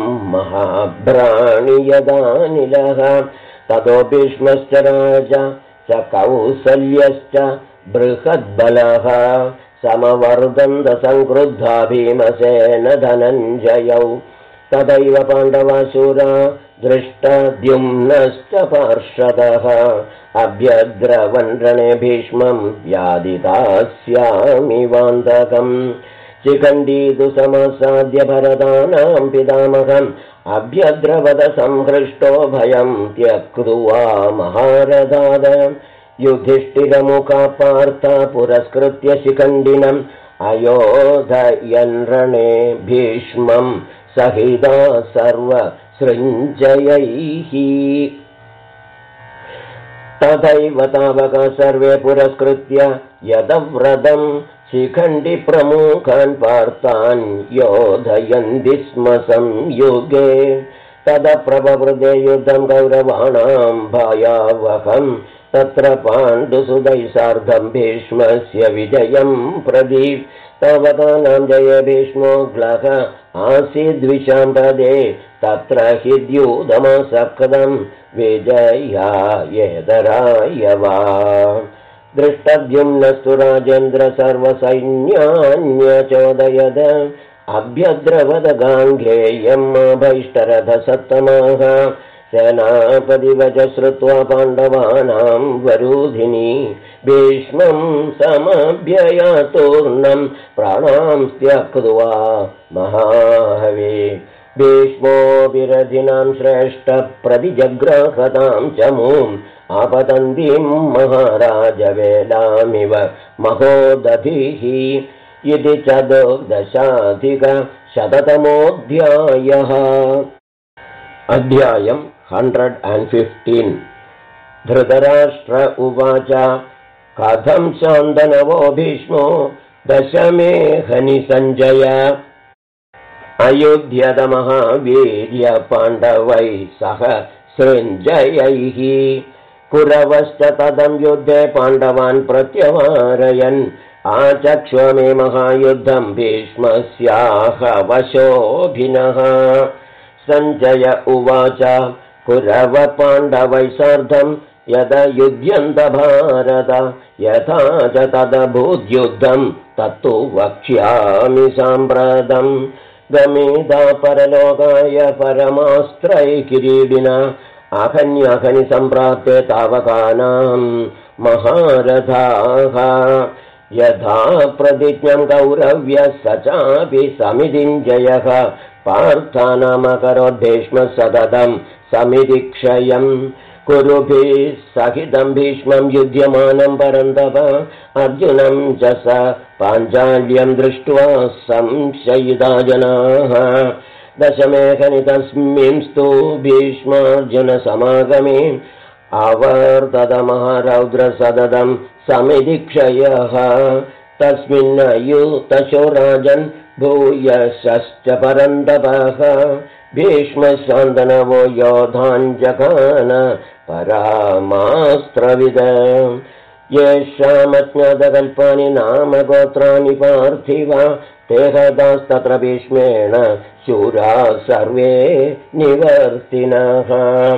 महाभ्राणियदानिलः ततो भीष्मश्च राजा च कौसल्यश्च बृहद्बलः समवर्धन्तसङ्क्रुद्धा भीमसेन धनञ्जयौ तदैव पाण्डवाशूरा दृष्टद्युम्नश्च पार्षदः अभ्यद्रवन् रणे भीष्मं व्याधितास्यामि वान्तकम् शिखण्डीतु समसाद्य भरतानां पितामहम् अभ्यद्रवद संहृष्टो भयं त्यक्त्वा महारथाद युधिष्ठिरमुखा पार्थ पुरस्कृत्य शिखण्डिनम् अयोधयन् रणे भीष्मं सहिता सर्वसृञ्जयैः तथैव तावका सर्वे पुरस्कृत्य यदव्रतं शिखण्डिप्रमुखान् पार्थान् योधयन्ति स्म संयुगे तदप्रवृद्धे युद्धं कौरवाणां भयावहम् तत्र पाण्डुसुतैः सार्धं भीष्मस्य विजयं प्रदि तावकानां जये भीष्मो ग्लः आसीद्विशाम्पदे तत्र हि द्यूतमसकृतं विजयायेतराय वा दृष्टद्युम्नस्तु राजेन्द्र सर्वसैन्यान्यचोदयद अभ्यद्रवद गाङ्गेयम् अभैष्टरथसत्तमः सेनापतिवच श्रुत्वा पाण्डवानां वरूधिनी भीष्मं समभ्ययातूर्णं प्राणां त्यक्त्वा महाहवे भीष्मो विरधिनां श्रेष्ठप्रतिजग्राहतां चमूम् आपतन्तीं महाराजवेलामिव महोदधिः इति चतुर्दशाधिकशततमोऽध्यायः। अध्यायम् 115। धृतराष्ट्र उवाच कथं शान्तनवो भीष्मो दशमे हनि सञ्जय अयोध्यतमः वीर्य पाण्डवैः सह सृञ्जयैः कुरवश्च तदं युद्धे पाण्डवान् प्रत्यवारयन् आचक्ष्वमे महायुद्धं भीष्मस्याहवशोभिनः। सञ्जय उवाच कुरवपाण्डवै सार्धं यदा युध्यन्त भारत यथा च तदभूद्युद्धं तत्तु वक्ष्यामि साम्प्रतं। गमिदा परलोकाय परमास्त्रैकिरीडिना अहन्यहनि सम्प्राप्ते तावकानां महारथाः। यथा प्रतिज्ञं कौरव्यः स चापि समितिञ्जयः पार्थानामकरोद् भीष्मः सततं समितिक्षयं। कुरुभिः सहितं भीष्मं युध्यमानं परन्तप अर्जुनं च स पाञ्चाल्यं दृष्ट्वा संशयिता जनाः। दशमेखनि तस्मिंस्तु भीष्मार्जुनसमागमे अवर्ततमहारौद्रसदतं समितिक्षयः। तस्मिन्नयुतशो राजन् भूयश्च परन्तपः भीष्मशान्तनवो योधाञ्जघान परामास्त्रविद। येषामज्ञातकल्पानि नाम गोत्राणि पार्थिव ते हतास्तत्र भीष्मेण शूरा सर्वे निवर्तिनः।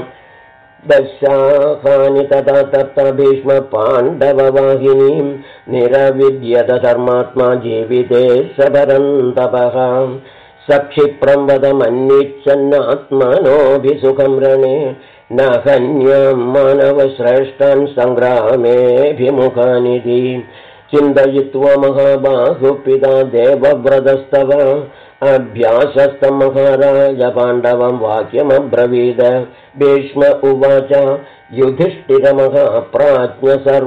दशाहानि तथा तत्र भीष्म पाण्डववाहिनीं निरविद्यत धर्मात्मा जीविते स परन्तपः। सक्षिप्रं वदमन्निच्छन्नात्मनोऽभिसुखं रणे न हन्यां मानवश्रेष्ठान् सङ्ग्रामेऽभिमुखानिधि। चिन्तयित्वा महाबाहुपिता देवव्रतस्तव अभ्यासस्थं महाराज पाण्डवं वाक्यमब्रवीद। भीष्म उवाच युधिष्ठिरमहाप्राज्ञ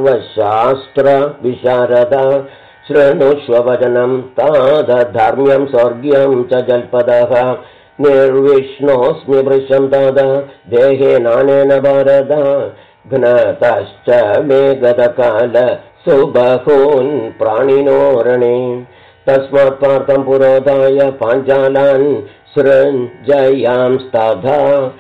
सर्वशास्त्रविशारद शृणुष्व वचनं तादधर्म्यं स्वर्ग्यं च जल्पदः। निर्विष्णोऽस्मि वृषं ताद देहे नानेन भारत घ्नतश्च मे गतकाल सुबहून् प्राणिनोरणे। तस्मात् पार्थं पुरोधाय पाञ्चालान् सृञ्जयांस्तथा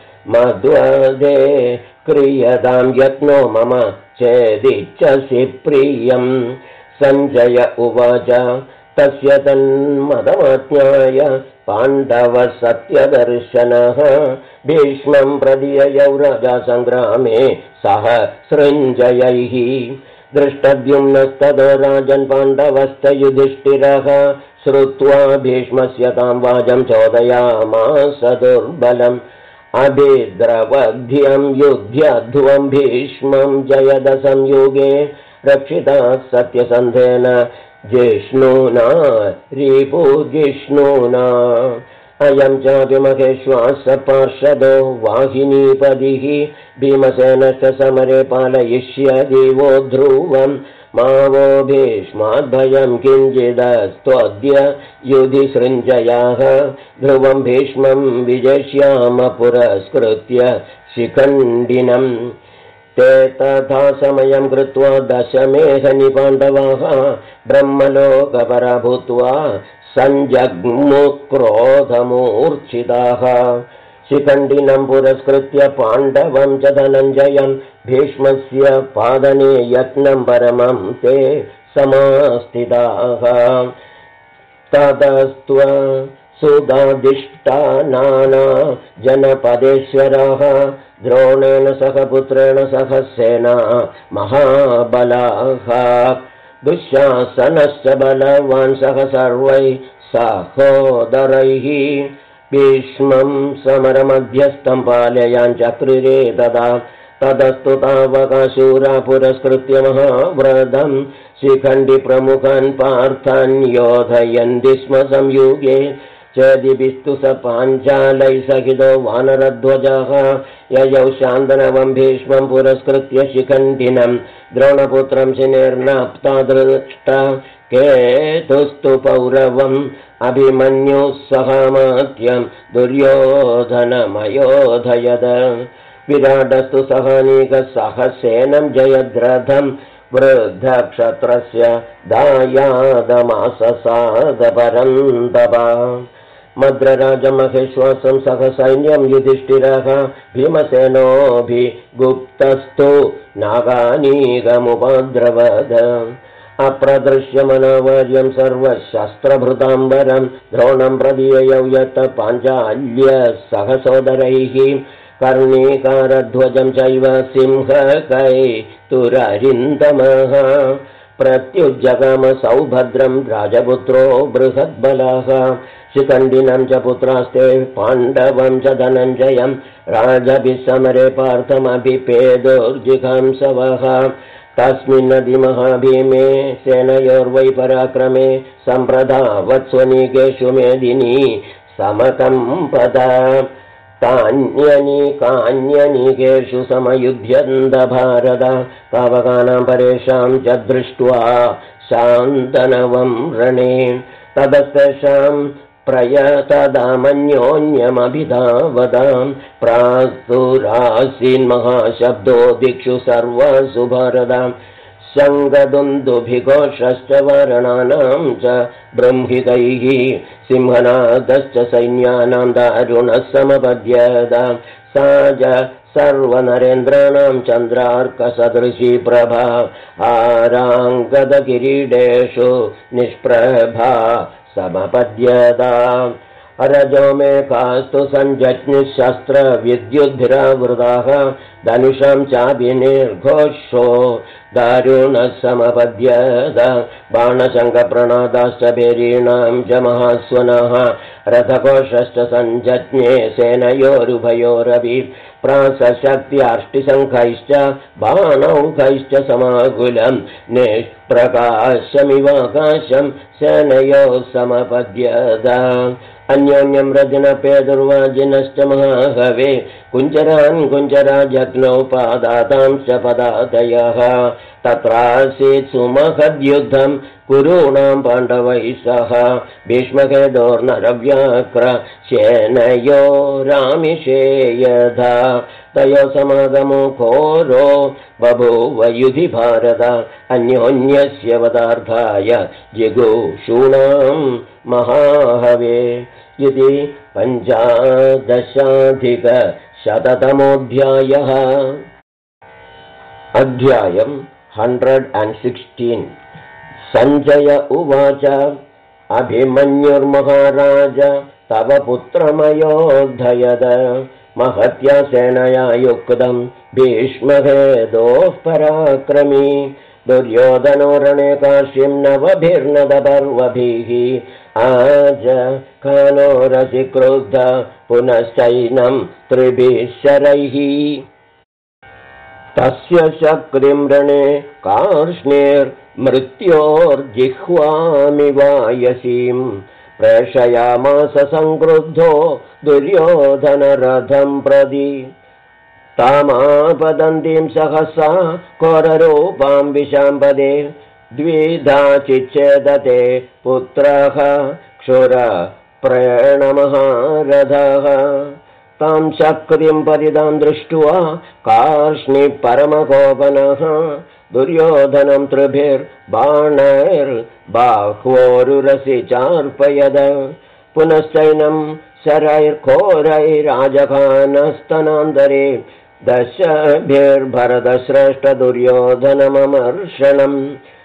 मद्वदे क्रियतां यत्नो मम चेदिच्छसि प्रियम्। सञ्जय उवाच तस्य तन्मदमाज्ञाय पाण्डवः सत्यदर्शनः भीष्मं प्रदिययौ राजासङ्ग्रामे सह सृञ्जयैः। दृष्टद्युम्नस्ततो राजन् पाण्डवश्च युधिष्ठिरः श्रुत्वा भीष्मस्य तां वाचं चोदयामास दुर्बलम्। अभिद्रवध्यं युध्यध्वं भीष्मं जयदसंयुगे रक्षिता सत्यसन्धेन जिष्णुना रिपुजिष्णुना। अयं चापि महेश्वास पार्षदो वाहिनीपदिः भीमसेनश्च समरे पालयिष्यति वो ध्रुवं। मा वो भीष्माद्भयं किञ्चिदस्त्वद्य युधि सृञ्जयाः ध्रुवं भीष्मं विजेष्याम पुरस्कृत्य शिखण्डिनम्। ते तथा समयं कृत्वा दशमेहनि पाण्डवाः ब्रह्मलोकपरा भूत्वा सञ्जग्मुक्रोधमूर्च्छिताः। शिखण्डिनं पुरस्कृत्य पाण्डवं च धनञ्जयं भीष्मस्य पादने यत्नं परमं ते समास्थिताः। ततस्त्व सुदादिष्टानाना जनपदेश्वराः द्रोणेन सह पुत्रेण सह सेना महाबलाः। दुःशासनश्च बलवान् सह सर्वैः सहोदरैः भीष्मं समरमध्यस्थं पालयान् चक्रिरे तदा। ततस्तु तावकाशूरा पुरस्कृत्य महाव्रतं शिखण्डिप्रमुखान् पार्थान् योधयन्ति स्म संयुगे। चदिभिस्तु स पाञ्चालैः सहितो वानरध्वजः ययौ शान्तनवं भीष्मं पुरस्कृत्य शिखण्डिनं द्रोणपुत्रं शिनेर्नाप्ता दृष्ट केतुस्तु पौरवम् अभिमन्युः सहामात्यं दुर्योधनमयोधयद। विराटस्तु सहानीकः सहसेनं जयद्रथं वृद्धक्षत्रस्य दायादमाससाद परन्तप। मद्रराजमहेश्वासं सह सैन्यं युधिष्ठिरः भीमसेनोऽभिगुप्तस्तु नागानीगमुपद्रवद अप्रदृश्यमनवर्यं सर्वशस्त्रभृताम्बरं द्रोणं प्रदीययौ यत् पाञ्चाल्य सहसोदरैः कर्णीकारध्वजं चैव सिंहकैतुररिन्दमः प्रत्युज्जगाम सौभद्रं राजपुत्रो बृहद्बलः शिखण्डिनं च पुत्रास्ते पाण्डवं च धनञ्जयं राजभिः समरे पार्थमभिपेदोर्जिघांसवः तस्मिन्नदिमहाभीमे सेनयोर्वै पराक्रमे सम्प्रधावत्स्वनिकेषु मेदिनी समकम्पदा कान्यनिकेषु समयुध्यन्त भारत पावकानां परेषां च दृष्ट्वा शान्तनवं रणे तदस्तेषां प्रयतदामन्योन्यमभिधावदां प्रास्तुरासीन्महाशब्दो दिक्षु सर्वसु भारतां शङ्खदुन्दुभिघोषश्च वर्णानां च बृंहितैः सिंहनादश्च सैन्यानां दारुणः समपद्यत सा च सर्वनरेन्द्राणां चन्द्रार्कसदृशी प्रभा आराङ्गदकिरीडेषु निष्प्रभा समपद्यता रजो मे कास्तु सञ्जज्ञशस्त्रविद्युद्भिरावृताः धनुषां चाभिनिर्घोषो दारुणः समपद्यत बाणशङ्खप्रणादाश्च भैरीणां च महास्वनः रथघोषश्च सञ्जज्ञे सेनयोरुभयोरपि प्रासशक्त्याष्टिशङ्खैश्च बाणौघैश्च समाकुलं निष्प्रकाशमिवाकाशं सेनयोः समपद्यत अन्योन्यं रजनपेदुर्वाजिनश्च महाहवे कुञ्जरान् कुञ्जराजग्नौ पादातांश्च पदातयः तत्रासीत् सुमहद्युद्धं कुरूणां पाण्डवैः सह भीष्मकेदोर्नरव्याघ्र सेनयोरामिषे यथा तयो समागमो घोरो बभूव युधि भारत अन्योन्यस्य वदार्थाय जिगुषूणां महाहवे इति 15,000-शततमोऽध्यायः। अध्यायम् 116। सञ्जय उवाच अभिमन्युर्महाराज तव पुत्रमयोद्धयद महत्या सेनया युक्तं भीष्मभेदोः पराक्रमी दुर्योधनो रणे काशीं नवभिर्नदपर्वभिः आज खानो रसि क्रुद्ध पुनश्चैनं त्रिभिः शरैः तस्य शक्तिं रणे कार्ष्णेर्मृत्योर्जिह्वामिवायसीं प्रेषयामास संक्रुद्धो दुर्योधनरथं प्रति तामापदन्तीं सहसा कोररूपां विशाम्पदे द्विधा चिच्छेदते पुत्रः क्षुरप्रेणमहारथः तां शक्तिं परिदां दृष्ट्वा कार्ष्णिपरमकोपनः दुर्योधनं त्रिभिर्बाणैर्बाह्वोरुरसि चार्पयद पुनश्चैनं शरैर्घोरैराजखानस्तनान्तरे दशभिर्भरतश्रेष्ठदुर्योधनममर्षणम्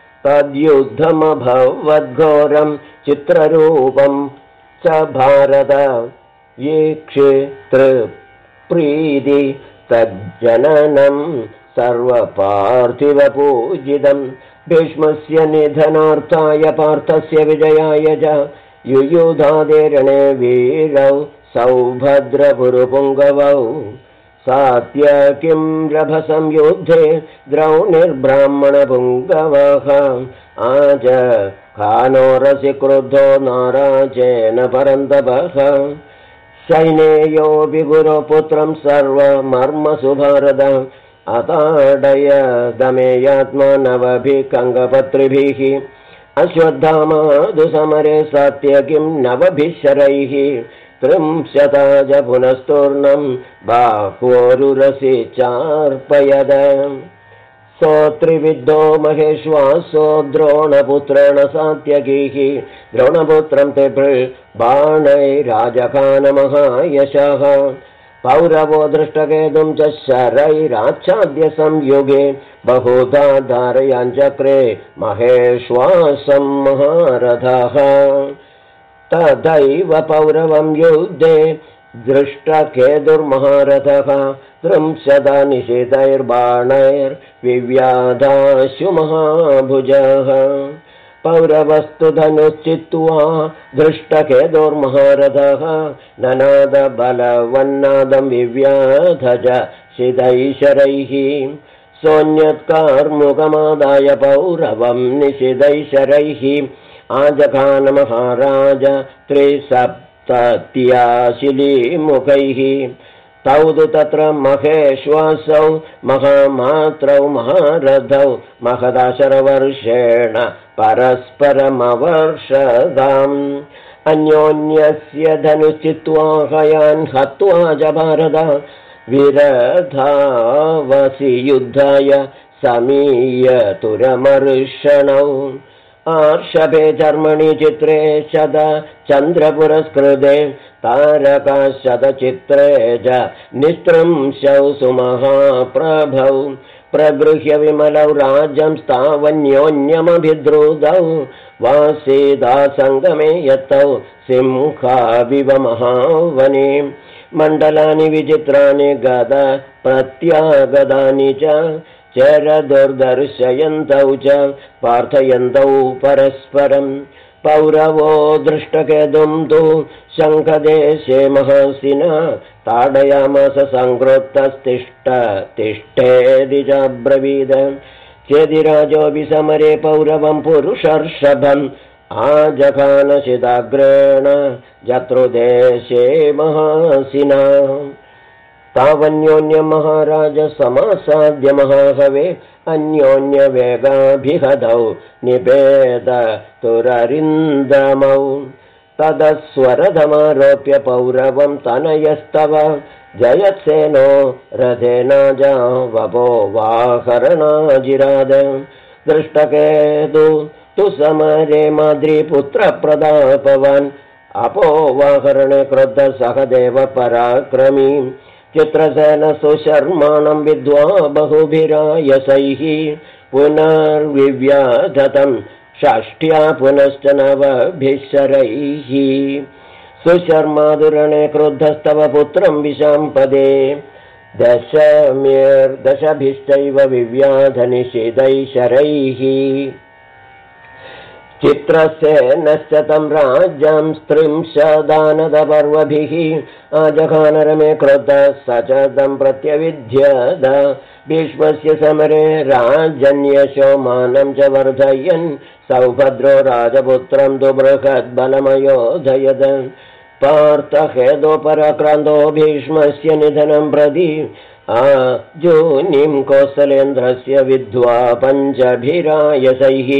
तद्युद्धमभवद्घोरं चित्ररूपं च भारत वीक्षितृप्रीति तज्जननं सर्वपार्थिवपूजितं भीष्मस्य निधनार्थाय पार्थस्य विजयाय च युयुधादे रणे वीरौ सौभद्रपुरुपुङ्गवौ सात्यकिं रभसंयुद्धे द्रौणिर्ब्राह्मणपुङ्गवः आज खानोरसि क्रुद्धो नाराजेन परन्तपः सैनेयोऽपि गुरुपुत्रं सर्वमर्मसु भारत अताडय दमेयात्मा नवभिः अश्वत्थामादु समरे सात्यकिं नवभिः शरैः 30 पुनस्तूर्णं बाह्वोरुरसि चार्पयद सोऽत्रिविद्धो महेश्वासो द्रोणपुत्रेण सात्यकीः द्रोणपुत्रं ते बाणैराजखानमहायशः पौरवो दृष्टकेतुं च शरैराच्छाद्य संयुगे बहुधा धारयाञ्चक्रे महेश्वासं महारथः तथैव पौरवं युद्धे दृष्टकेतुर्महारथः 30 निषेधैर्बाणैर्विव्याधाशु महाभुजः पौरवस्तु धनुश्चित्वा दृष्टकेतुर्महारथः ननादबलवन्नादं विव्याधज शिदैशरैः सोऽन्यत्कार्मुकमादाय पौरवं निषिदैशरैः आजखानमहाराज 370 तौ तु तत्र महेश्वासौ महामात्रौ महारथौ महदाशरवर्षेण परस्परमवर्षदाम् अन्योन्यस्य धनुश्चित्वा हयान् हत्वा च भारत विरधावसि युद्धाय समीयतुरमर्षणौ आर्षभे धर्मणि चित्रे शत चन्द्रपुरस्कृते तारकाशतचित्रे च निस्त्रंशौ सुमहाप्रभौ प्रगृह्य विमलौ राज्यं स्थावन्योन्यमभिद्रुतौ वासीदासङ्गमे यतौ सिंहाविव महावने मण्डलानि विचित्राणि गद प्रत्यागदानि च चरदुर्दर्शयन्तौ च पार्थयन्तौ परस्परं पौरवो दृष्टकेतुं तु शङ्खदेशे महर्षिना ताडयामास संकृप्तस्तिष्ठेति च ब्रवीद चेदिराजोऽपि समरे पौरवं पुरुषर्षभम् आजखानशिदाग्रेण जत्रुदेशे महर्षिना तावन्योन्य महाराज समासाद्य महाहवे अन्योन्यवेगाभिहदौ निपेद तुररिन्दमौ तदस्वरधमारोप्य पौरवं तनयस्तव जयत्सेनो रथेनाजा वपो वाहरणाजिराद दृष्टकेतु तु समरे माद्रीपुत्रप्रदापवान् अपोवाहरणे क्रुद्धः सहदेव पराक्रमी चित्रसेन सुशर्माणं विद्वा बहुभिरायसैः पुनर्विव्याधतं षष्ठ्या पुनश्च नवभिशरैः सुशर्मादुरणे क्रुद्धस्तव पुत्रं विशाम्पदे दशभिश्चैव विव्याधनिषेधैशरैः चित्रसेनश्च तं राज्यं 30 आजखानरमे क्रुद्धः स च तं प्रत्यविध्यद भीष्मस्य समरे राजन्यशो मानं च वर्धयन् सौभद्रो राजपुत्रं तु बृहद्बलमयोधयद पार्थहेतोपराक्रान्तो भीष्मस्य निधनं प्रति आजूनिं कौसलेन्द्रस्य विद्वा पञ्चभिरायसैः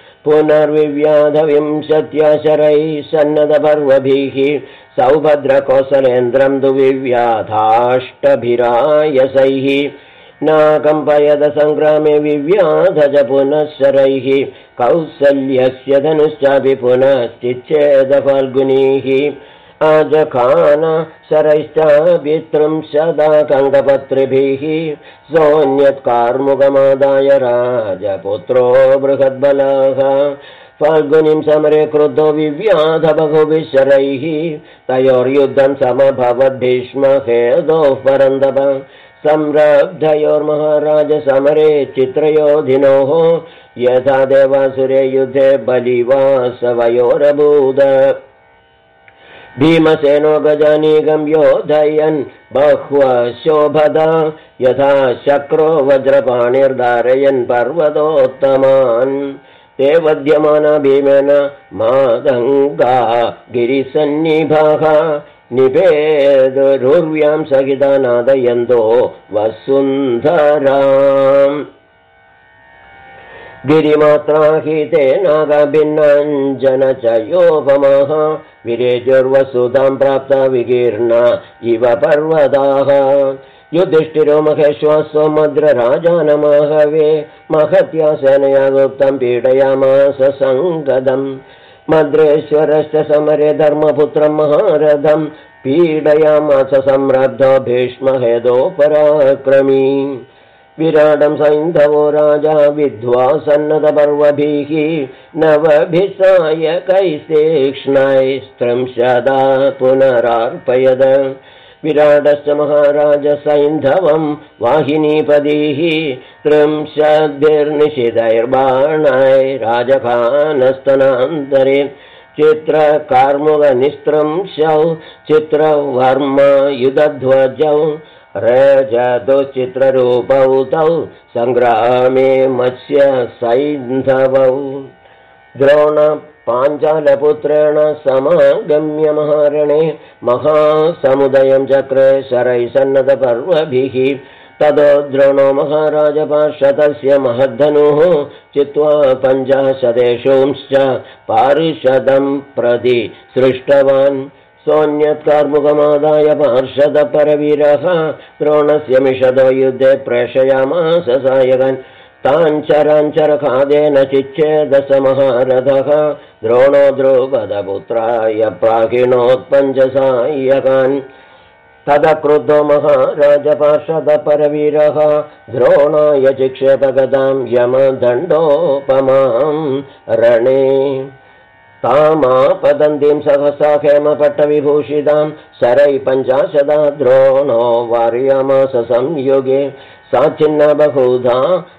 पुनर्विव्याधविंशत्याशरैः सन्नदपर्वभिः सौभद्रकौसलेन्द्रं तु विव्याधाष्टभिरायसैः नाकम्पयद संग्रामे विव्याध च पुनः शरैः कौसल्यस्य धनुश्चापि पुनश्चिच्छेद फाल्गुनीः आजखान शरैश्चापि 30 कङ्कपत्रिभिः सोऽन्यत्कार्मुकमादाय राजपुत्रो बृहद्बलः फाल्गुनीं समरे क्रुद्धो विव्याध बहुभिः शरैः तयोर्युद्धं समभवद्भीष्महेतोः परन्दप संरब्धयोर्महाराज समरे चित्रयोधिनोः यथा देवासुरे युद्धे बलिवासवयोरभूद भीमसेनो गजानीकं योधयन् बह्वशोभदा यथा शक्रो वज्रपाणिर्धारयन् पर्वतोत्तमान् ते वध्यमाना भीमेन मादङ्गा गिरिसन्निभाः निपेदुर्व्यां सहिता नादयन्तो वसुन्धराम् गिरिमात्राहिते नागभिन्नाञ्जनचयोपमाः विरेजुर्वसुधां प्राप्ता विकीर्णा इव पर्वताः युधिष्ठिरो महेश्वासो मद्रराजानमाहवे महत्या सेनया गुप्तं पीडयामास सङ्गदम् मद्रेश्वरस्य समरे धर्मपुत्रं महारथं पीडयामास सम्रब्धो भीष्महेदोपराक्रमी विराडं सैन्धवो राजा विद्वा सन्नतपर्वभिः नवभिसायकैस्तीक्ष्णैस्त्रिंशदा पुनरार्पयद विराडस्य महाराज सैन्धवं वाहिनीपदीः त्रिंशद्भिर्निशितैर्बाणैराजखानस्तनान्तरे चित्रकार्मुकनिस्त्रंशौ चित्रवर्म युधध्वजौ रजदुश्चित्ररूपौ तौ सङ्ग्रामे मत्स्य सैन्धवौ द्रोणपाञ्चालपुत्रेण समागम्य महारणे महासमुदयं चक्रे शरैः सन्नतपर्वभिः ततो द्रोणो महाराज पार्षदस्य महद्धनुः चित्वा 50 पार्षदं प्रति सृष्टवान् सोऽन्यत्कार्मुकमादाय पार्षदपरवीरः द्रोणस्य मिषदो युद्धे प्रेषयामास सायकान् ताञ्चराञ्चरखादेन चिच्छेदस महारथः द्रोणो द्रौपदपुत्राय प्राहिणोत्पञ्चसायकान् तदा क्रुद्धो महाराज पार्षदपरवीरः द्रोणाय चिक्षेपगदां यमदण्डोपमां रणे तामापदन्तीं सहसा हेमपट्टविभूषितां शरैः 50 द्रोणो वार्यामास संयुगे सा छिन्ना बहुधा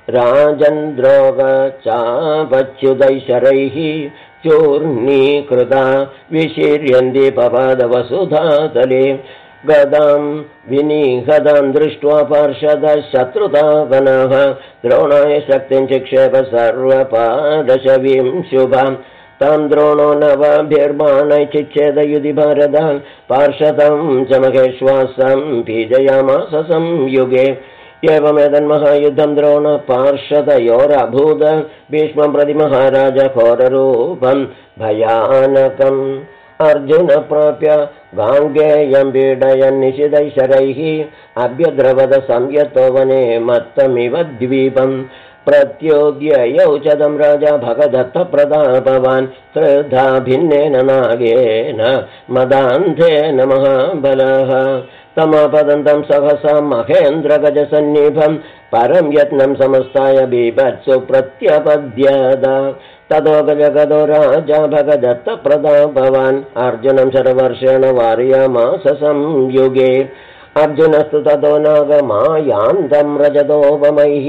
राजन्द्रोगचापच्युतैः शरैः चूर्णीकृता विशीर्यन्ति पपादवसुधातले गदां विनिहदां दृष्ट्वा पार्षदः शत्रुतापनः द्रोणाय शक्तिं चिक्षेप सर्वपादशवीं शुभां तां द्रोणो नवाभिर्बाणैः चिच्छेदयुधि भारदान् पार्षदं च महेश्वासं पीजयामास संयुगे एवमेतन्महायुद्धं द्रोण पार्षदयोरभूद भीष्मं प्रति महाराज घोररूपं भयानकम् अर्जुन प्राप्य गाङ्गेयं पीडयन् निशितैः शरैः अभ्यद्रवद संयतो वने मत्तमिव द्वीपं प्रत्योद्य यौचदं राजा भगदत्तप्रतापवान् त्रिधा भिन्नेन नागेन मदान्धेन महाबलः तमापदन्तं सहसा महेन्द्रगजसन्निभं परं यत्नं समस्ताय बीभत्सु प्रत्यपद्यत ततो गजगदो राजा भगदत्तप्रतापवान् अर्जुनं शरवर्षेण वार्यामास संयुगे अर्जुनस्तु ततो नागमायान्तं रजतोपमैः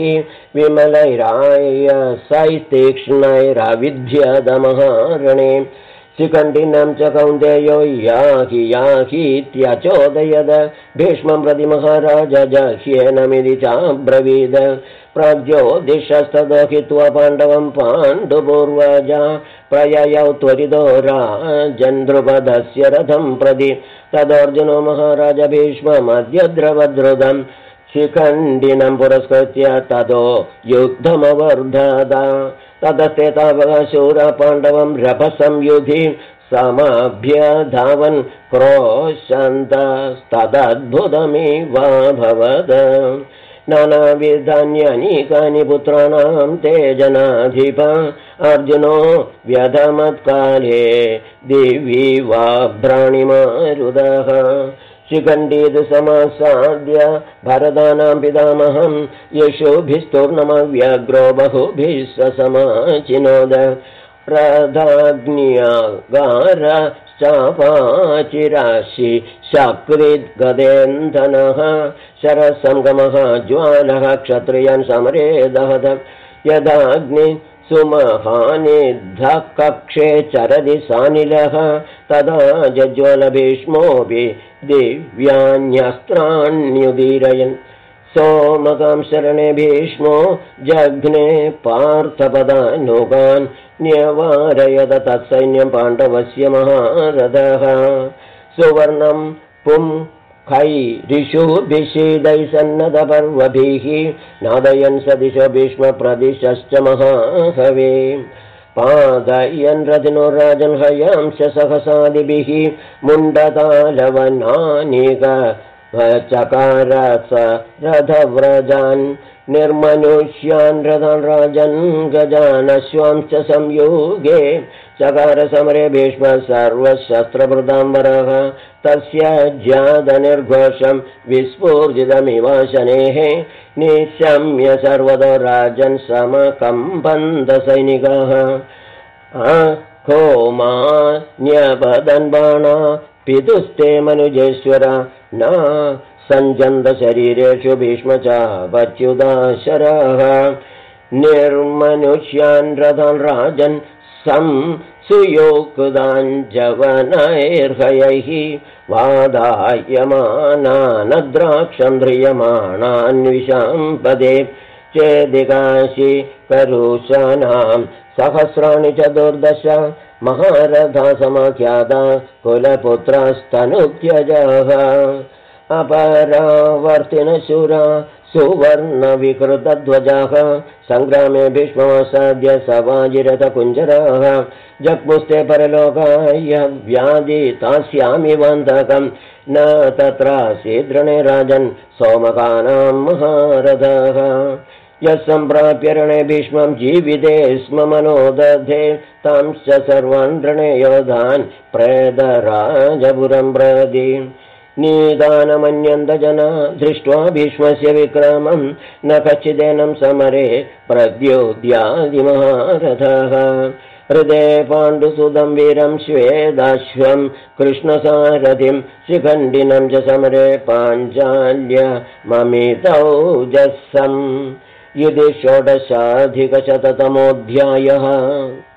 विमलैरायसैस्तीक्ष्णैराविध्यदमहारणे शिखण्डिनं च कौन्तेयो याहीत्यचोदयद भीष्मं प्रति महाराज जह्येनमिति चाब्रवीद प्राज्योतिषस्ततो हित्वा पाण्डवं पाण्डुपूर्वजा प्रययौ त्वरितो राजन्द्रुपदस्य रथं प्रति तदर्जुनो महाराज भीष्ममद्यद्रवद्रुतं शिखण्डिनं पुरस्कृत्य ततो युद्धमवर्धत ततस्ते तावका शूरा पाण्डवं रभसंयुधि समाभ्यधावन् क्रोशन्तस्तदद्भुतमिवाभवत् नानाविधान्यनीकानि पुत्राणां ते जनाधिप अर्जुनो व्यधमत्काले दिव्यवाभ्राणिमारुदः शिखण्डीतु समासाद्य भरतानां पितामहं यशोभिस्तूर्णमव्यग्रो बहुभिः समाचिनोद रथाग्न्यागारश्चापाचिराशि शक्रिद्गदेन्दनः शरसङ्गमः ज्वालः क्षत्रियान् समरे दहद यदाग्नि सुमहानिद्धः कक्षे चरदि सानिलः तदा जज्ज्वलभीष्मोऽपि दिव्यान्यस्त्राण्युदीरयन् सोमकां शरणे भीष्मो जघ्ने पार्थपदानुगान् न्यवारयद तत्सैन्यं पाण्डवस्य महारथः सुवर्णं पुंखैरिषुभिषीदैः सन्नतपर्वभिः नादयन् सदिशो भीष्मप्रदिशश्च महाहवे पादयन् रथिनो राजन् हयांश सहसादिभिः मुण्डतालवनानिक चकार स रथव्रजान् निर्मनुष्यान् रथान् राजन् गजानश्वांश्च संयुगे चकार समरे भीष्म सर्वशस्त्रभृताम्बरः तस्य ज्यादनिर्घोषं विस्फूर्जितमिवाशनेः निशम्य सर्वतो राजन् समकम्पन्तसैनिकाः कोमान्यपदन् बाणा पितुस्ते मनुजेश्वर न सञ्जन्तशरीरेषु भीष्म चापच्युताशराः निर्मनुष्यान् रथान् राजन् सुयोक्ताञ्जवनैर्हयैः वादायमानानद्राक्षं ध्रियमाणान्विषाम्पदे चेदिकाशि करुषाणां सहस्राणि चतुर्दश महारथा समाख्याता कुलपुत्रास्तनुत्यजाः अपरावर्तिनशूरा सुवर्णविकृतध्वजाः सङ्ग्रामे भीष्ममासाद्य सवाजिरथकुञ्जराः जग्मुस्ते परलोकाय व्याधितास्यामि वान्तकं न तत्रासीद्रणे राजन् सोमकानां महारथः यः सम्प्राप्य रणे भीष्मं जीविते स्म मनोदधे तांश्च सर्वान् रणे योधान् प्रेतराजपुरं प्रति निदानमन्यन्तजना दृष्ट्वा भीष्मस्य विक्रमं न कच्चिदेनं समरे प्रद्योद्यादिमहारथः हृदे पाण्डुसुतं वीरं श्वेदाश्वं कृष्णसारथिं शिखण्डिनं च समरे पाञ्चाल्यममितौजसम् इति 16शततमोऽध्यायः।